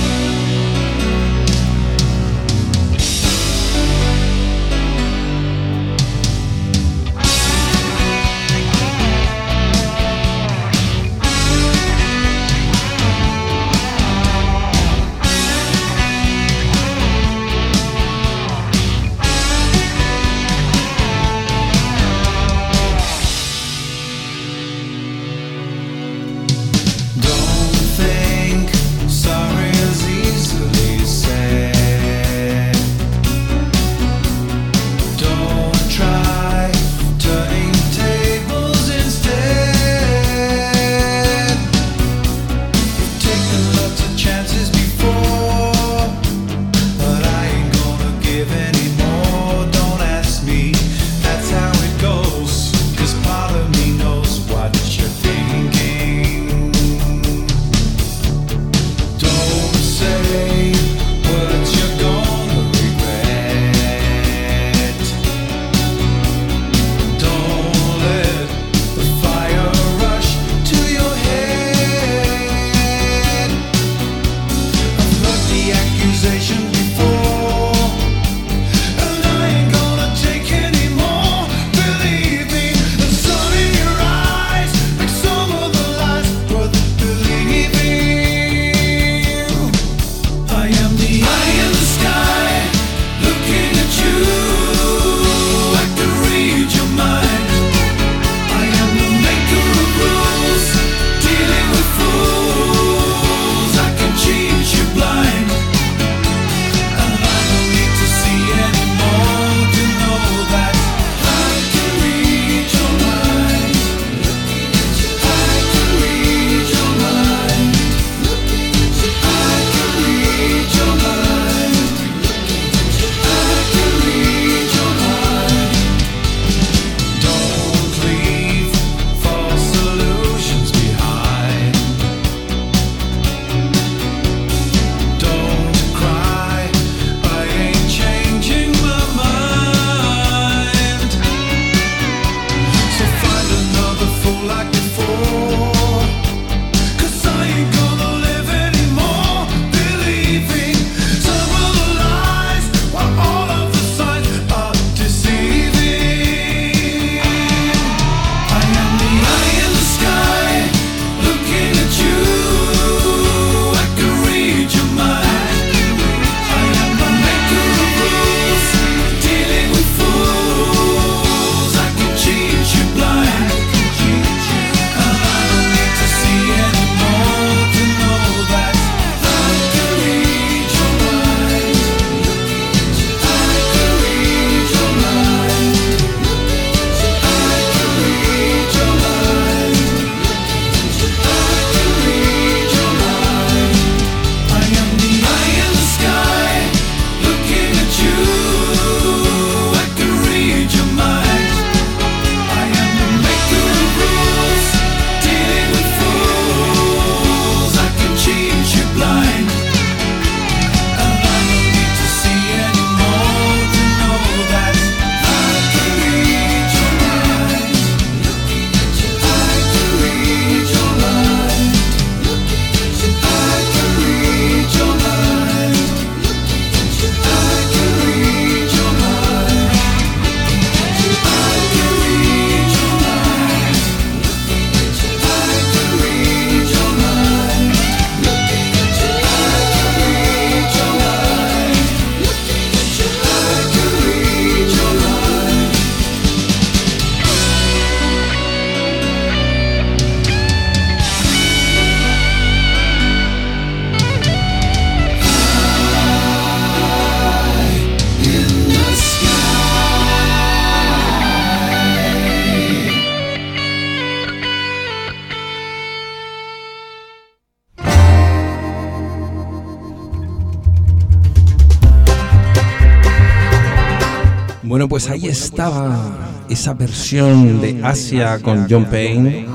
pues ahí estaba esa versión de Asia con John Payne.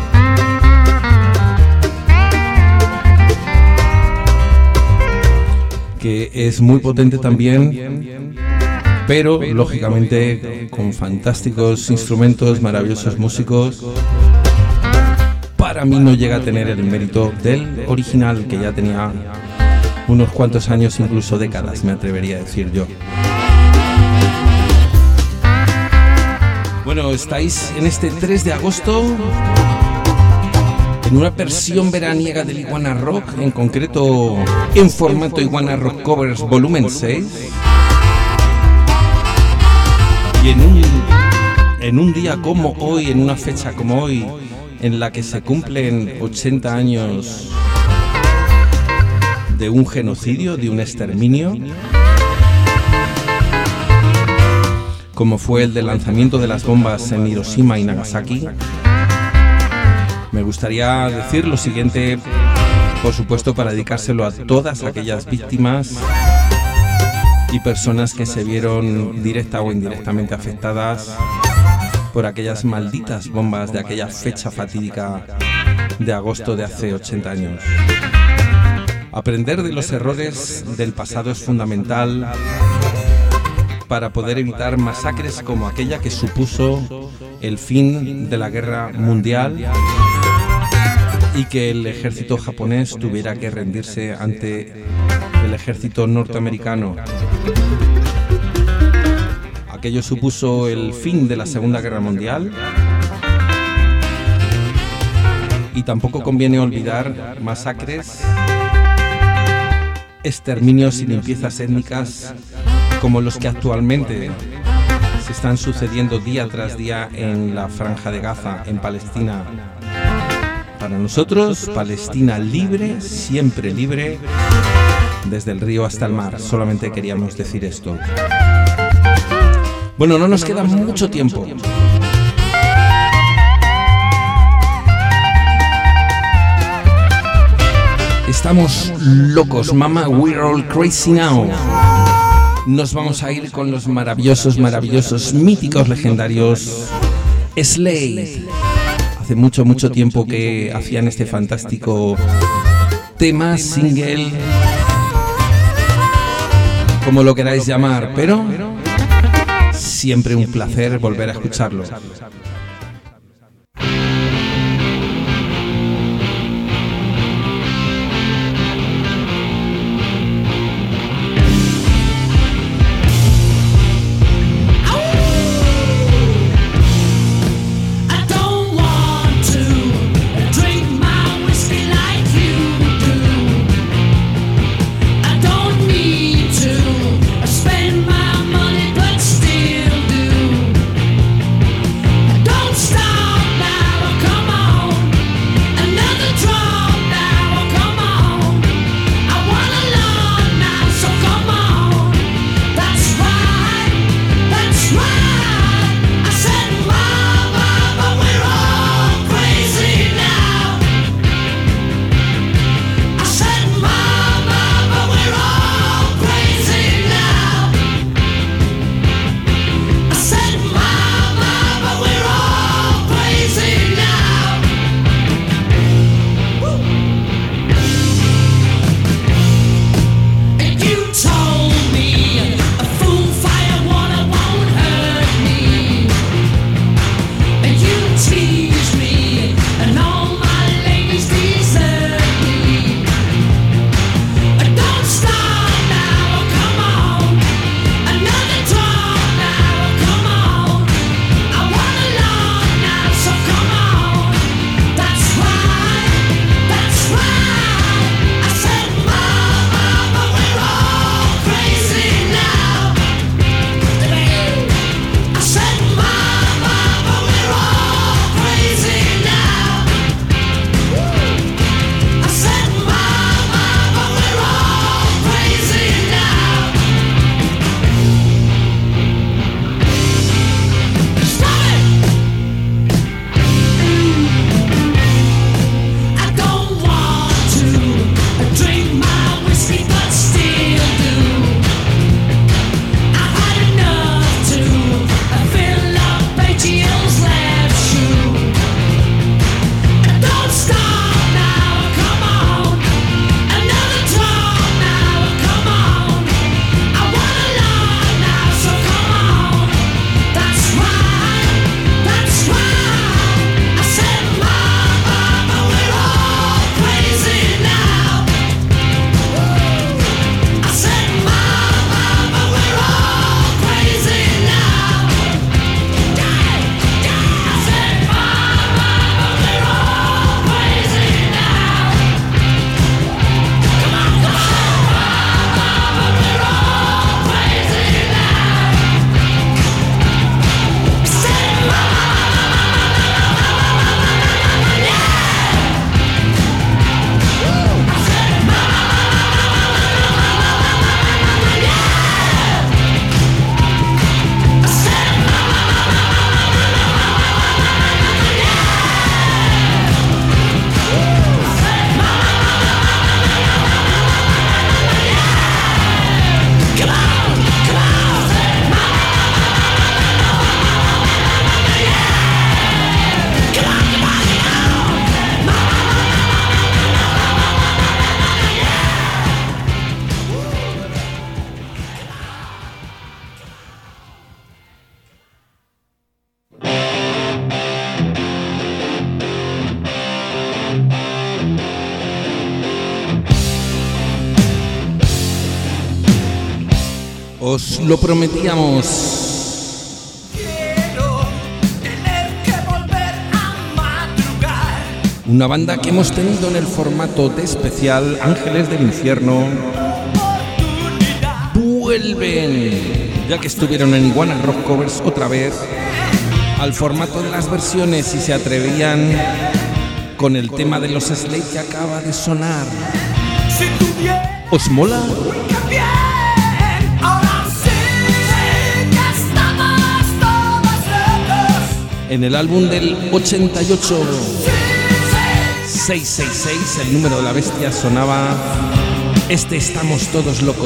Que es muy potente también, pero lógicamente con fantásticos instrumentos, maravillosos músicos. Para mí no llega a tener el mérito del original, que ya tenía unos cuantos años, incluso décadas, me atrevería a decir yo. Bueno, estáis en este tres de agosto en una versión veraniega del Iguana Rock, en concreto en formato Iguana Rock Covers volumen seis. Y en un, en un día como hoy, en una fecha como hoy, en la que se cumplen ochenta años de un genocidio, de un exterminio, como fue el del lanzamiento de las bombas en Hiroshima y Nagasaki, me gustaría decir lo siguiente, por supuesto, para dedicárselo a todas aquellas víctimas y personas que se vieron directa o indirectamente afectadas por aquellas malditas bombas de aquella fecha fatídica de agosto de hace ochenta años. Aprender de los errores del pasado es fundamental para poder evitar masacres como aquella que supuso el fin de la guerra mundial y que el ejército japonés tuviera que rendirse ante el ejército norteamericano. Aquello supuso el fin de la Segunda Guerra Mundial, y tampoco conviene olvidar masacres, exterminios y limpiezas étnicas como los que actualmente se están sucediendo día tras día en la Franja de Gaza, en Palestina. Para nosotros, Palestina libre, siempre libre, desde el río hasta el mar. Solamente queríamos decir esto. Bueno, no nos queda mucho tiempo. Estamos locos, mama, we're all crazy now. Nos vamos a ir con los maravillosos, maravillosos, míticos, legendarios Slade. Hace mucho, mucho tiempo que hacían este fantástico tema, single, como lo queráis llamar, pero siempre un placer volver a escucharlo. Don't Os lo prometíamos. Quiero tener que volver a madrugar. Una banda que hemos tenido en el formato de especial Ángeles del Infierno vuelven, ya que estuvieron en Iguana Rock Covers otra vez, al formato de las versiones y se atrevían con el tema de los Slade que acaba de sonar. ¿Os mola? En el álbum del ochenta y ocho, seiscientos sesenta y seis, el número de la bestia, sonaba este Estamos Todos Locos.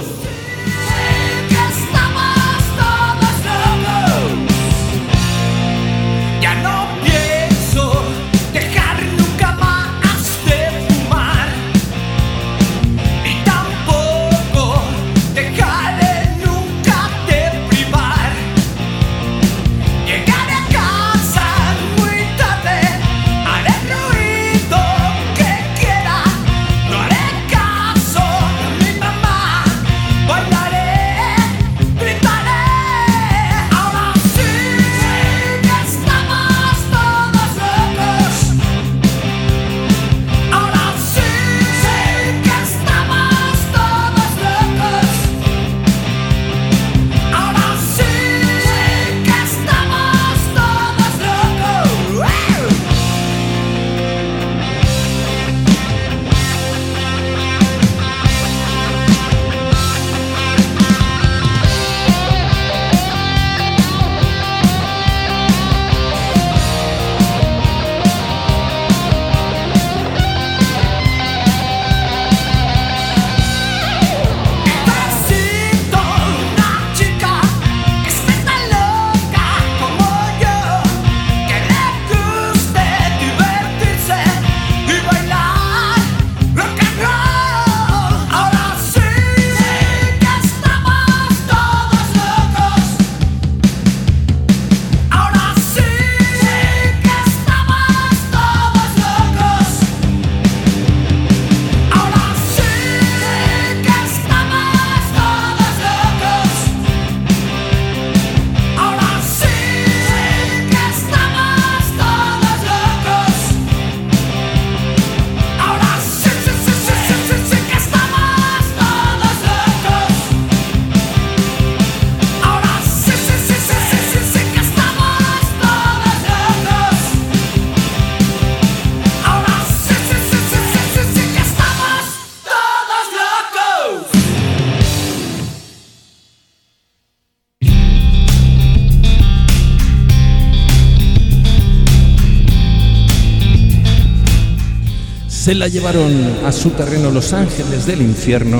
Se la llevaron a su terreno Los Ángeles del Infierno.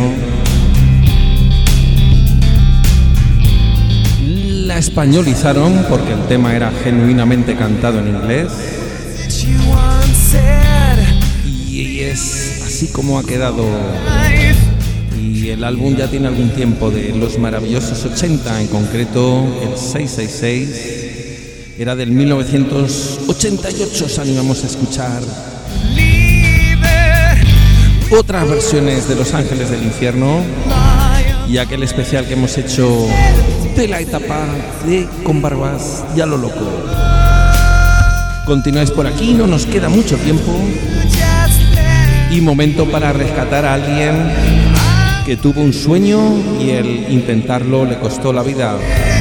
La españolizaron porque el tema era genuinamente cantado en inglés. Y es así como ha quedado. Y el álbum ya tiene algún tiempo, de los maravillosos ochenta, en concreto el seiscientos sesenta y seis. Era del mil novecientos ochenta y ocho, os animamos a escuchar otras versiones de Los Ángeles del Infierno y aquel especial que hemos hecho de la etapa de Con Barbas y a lo loco. Continuáis por aquí, no nos queda mucho tiempo y momento para rescatar a alguien que tuvo un sueño y el intentarlo le costó la vida.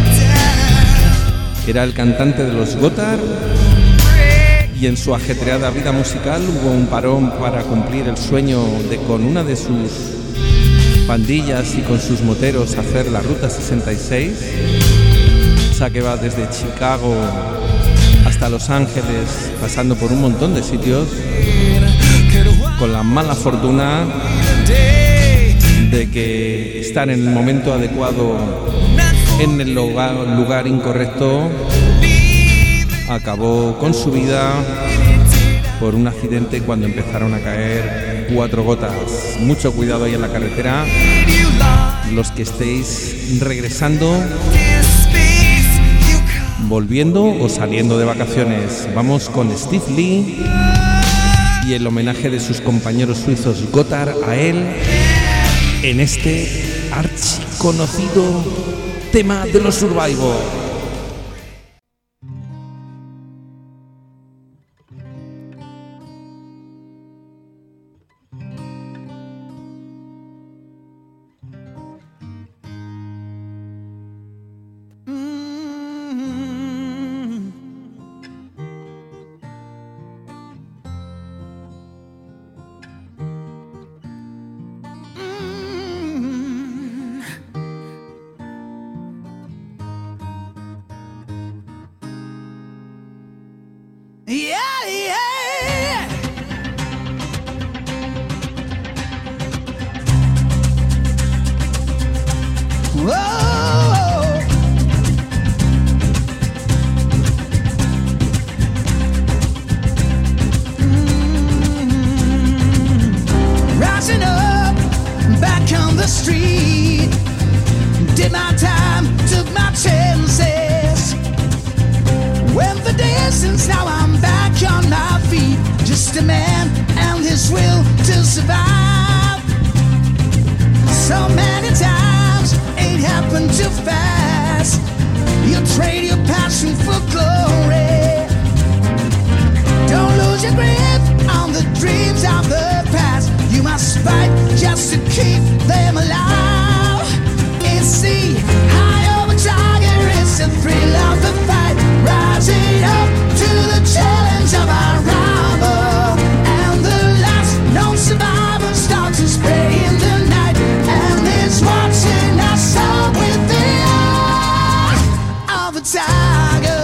Era el cantante de los Gotthard y en su ajetreada vida musical hubo un parón para cumplir el sueño de, con una de sus pandillas y con sus moteros, hacer la Ruta sesenta y seis, esa que va desde Chicago hasta Los Ángeles, pasando por un montón de sitios, con la mala fortuna de que estar en el momento adecuado en el lugar, lugar incorrecto, acabó con su vida por un accidente cuando empezaron a caer cuatro gotas. Mucho cuidado ahí en la carretera, los que estéis regresando, volviendo o saliendo de vacaciones. Vamos con Steve Lee y el homenaje de sus compañeros suizos Gotthard a él en este archiconocido tema de los Survivor. Yeah, yeah. Whoa. Mm-hmm. Rising up, back on the street. Did my time, took my chances. Went the distance, now I'm back on my feet. Just a man and his will to survive. So many times, it happened too fast. You trade your passion for glory. Don't lose your grip on the dreams of the past. You must fight just to keep them alive. It's the high of a tiger, it's the thrill of the fight. Rising up to the challenge of our rival. And the last known survivor starts to spray in the night. And is watching us all with the eye of a tiger.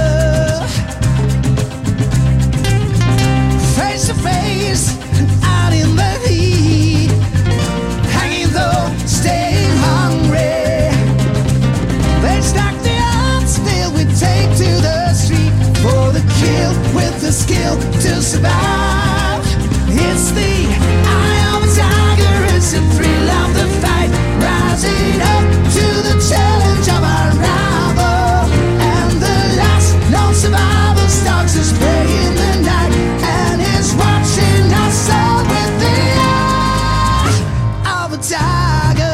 Face to face, out in the heat. Hanging though, staying hungry. They stack the odds, still we take to the street for the kill with the skill to survive. It's the eye of a tiger, it's the thrill of the fight. Rising up to the challenge of our rival. And the last known survivor starts to spray in the night. And is watching us all with the eye of a tiger.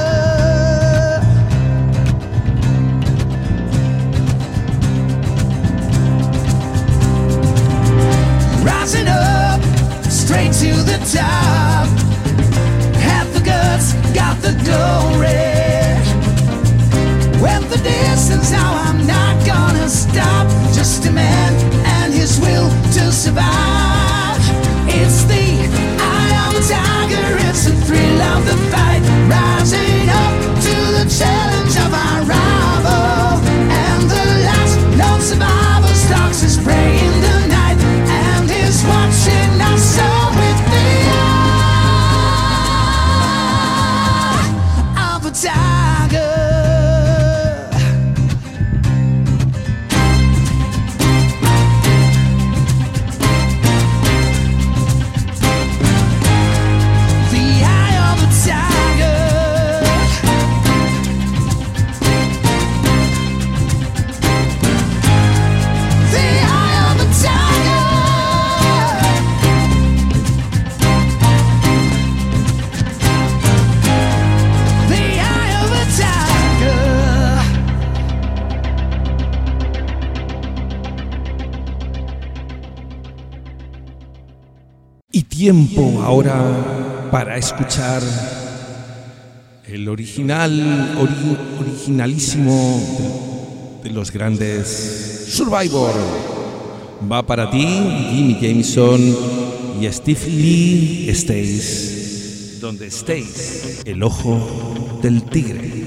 Rising up, straight to the top. Had the guts, got the glory. Went the distance, now I'm not gonna stop. Just a man and his will to survive. It's the eye of a tiger, it's the thrill of the fight. Rising up to the challenge of our rival. And the last known survivor starts to spray in the night. And is watching us all with the eye of a tiger. The eye of a tiger. The eye of a tiger. The eye of a tiger. Y tiempo ahora para escuchar el original, ori- originalísimo de, de los grandes Survivor. Va para ti, Jimmy Jameson y Steve Lee Stays. Donde estéis, el ojo del tigre.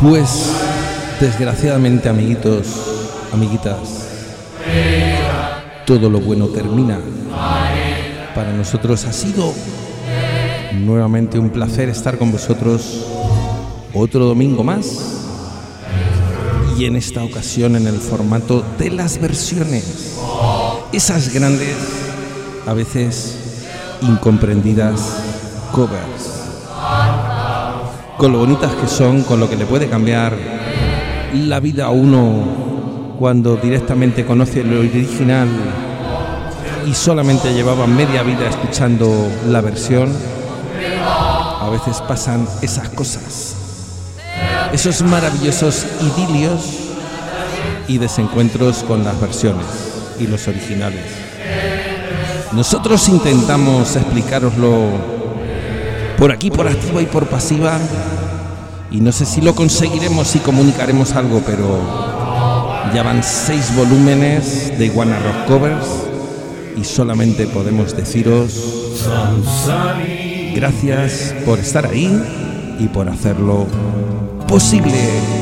Pues desgraciadamente, amiguitos, amiguitas, todo lo bueno termina. Para nosotros ha sido nuevamente un placer estar con vosotros otro domingo más, y en esta ocasión en el formato de las versiones, esas grandes, a veces incomprendidas covers, con lo bonitas que son, con lo que le puede cambiar la vida a uno cuando directamente conoce el original y solamente llevaban media vida escuchando la versión. A veces pasan esas cosas, esos maravillosos idilios y desencuentros con las versiones y los originales. Nosotros intentamos explicaroslo por aquí, por activa y por pasiva, y no sé si lo conseguiremos y comunicaremos algo, pero ya van seis volúmenes de Iguana Rock Covers y solamente podemos deciros gracias por estar ahí y por hacerlo posible.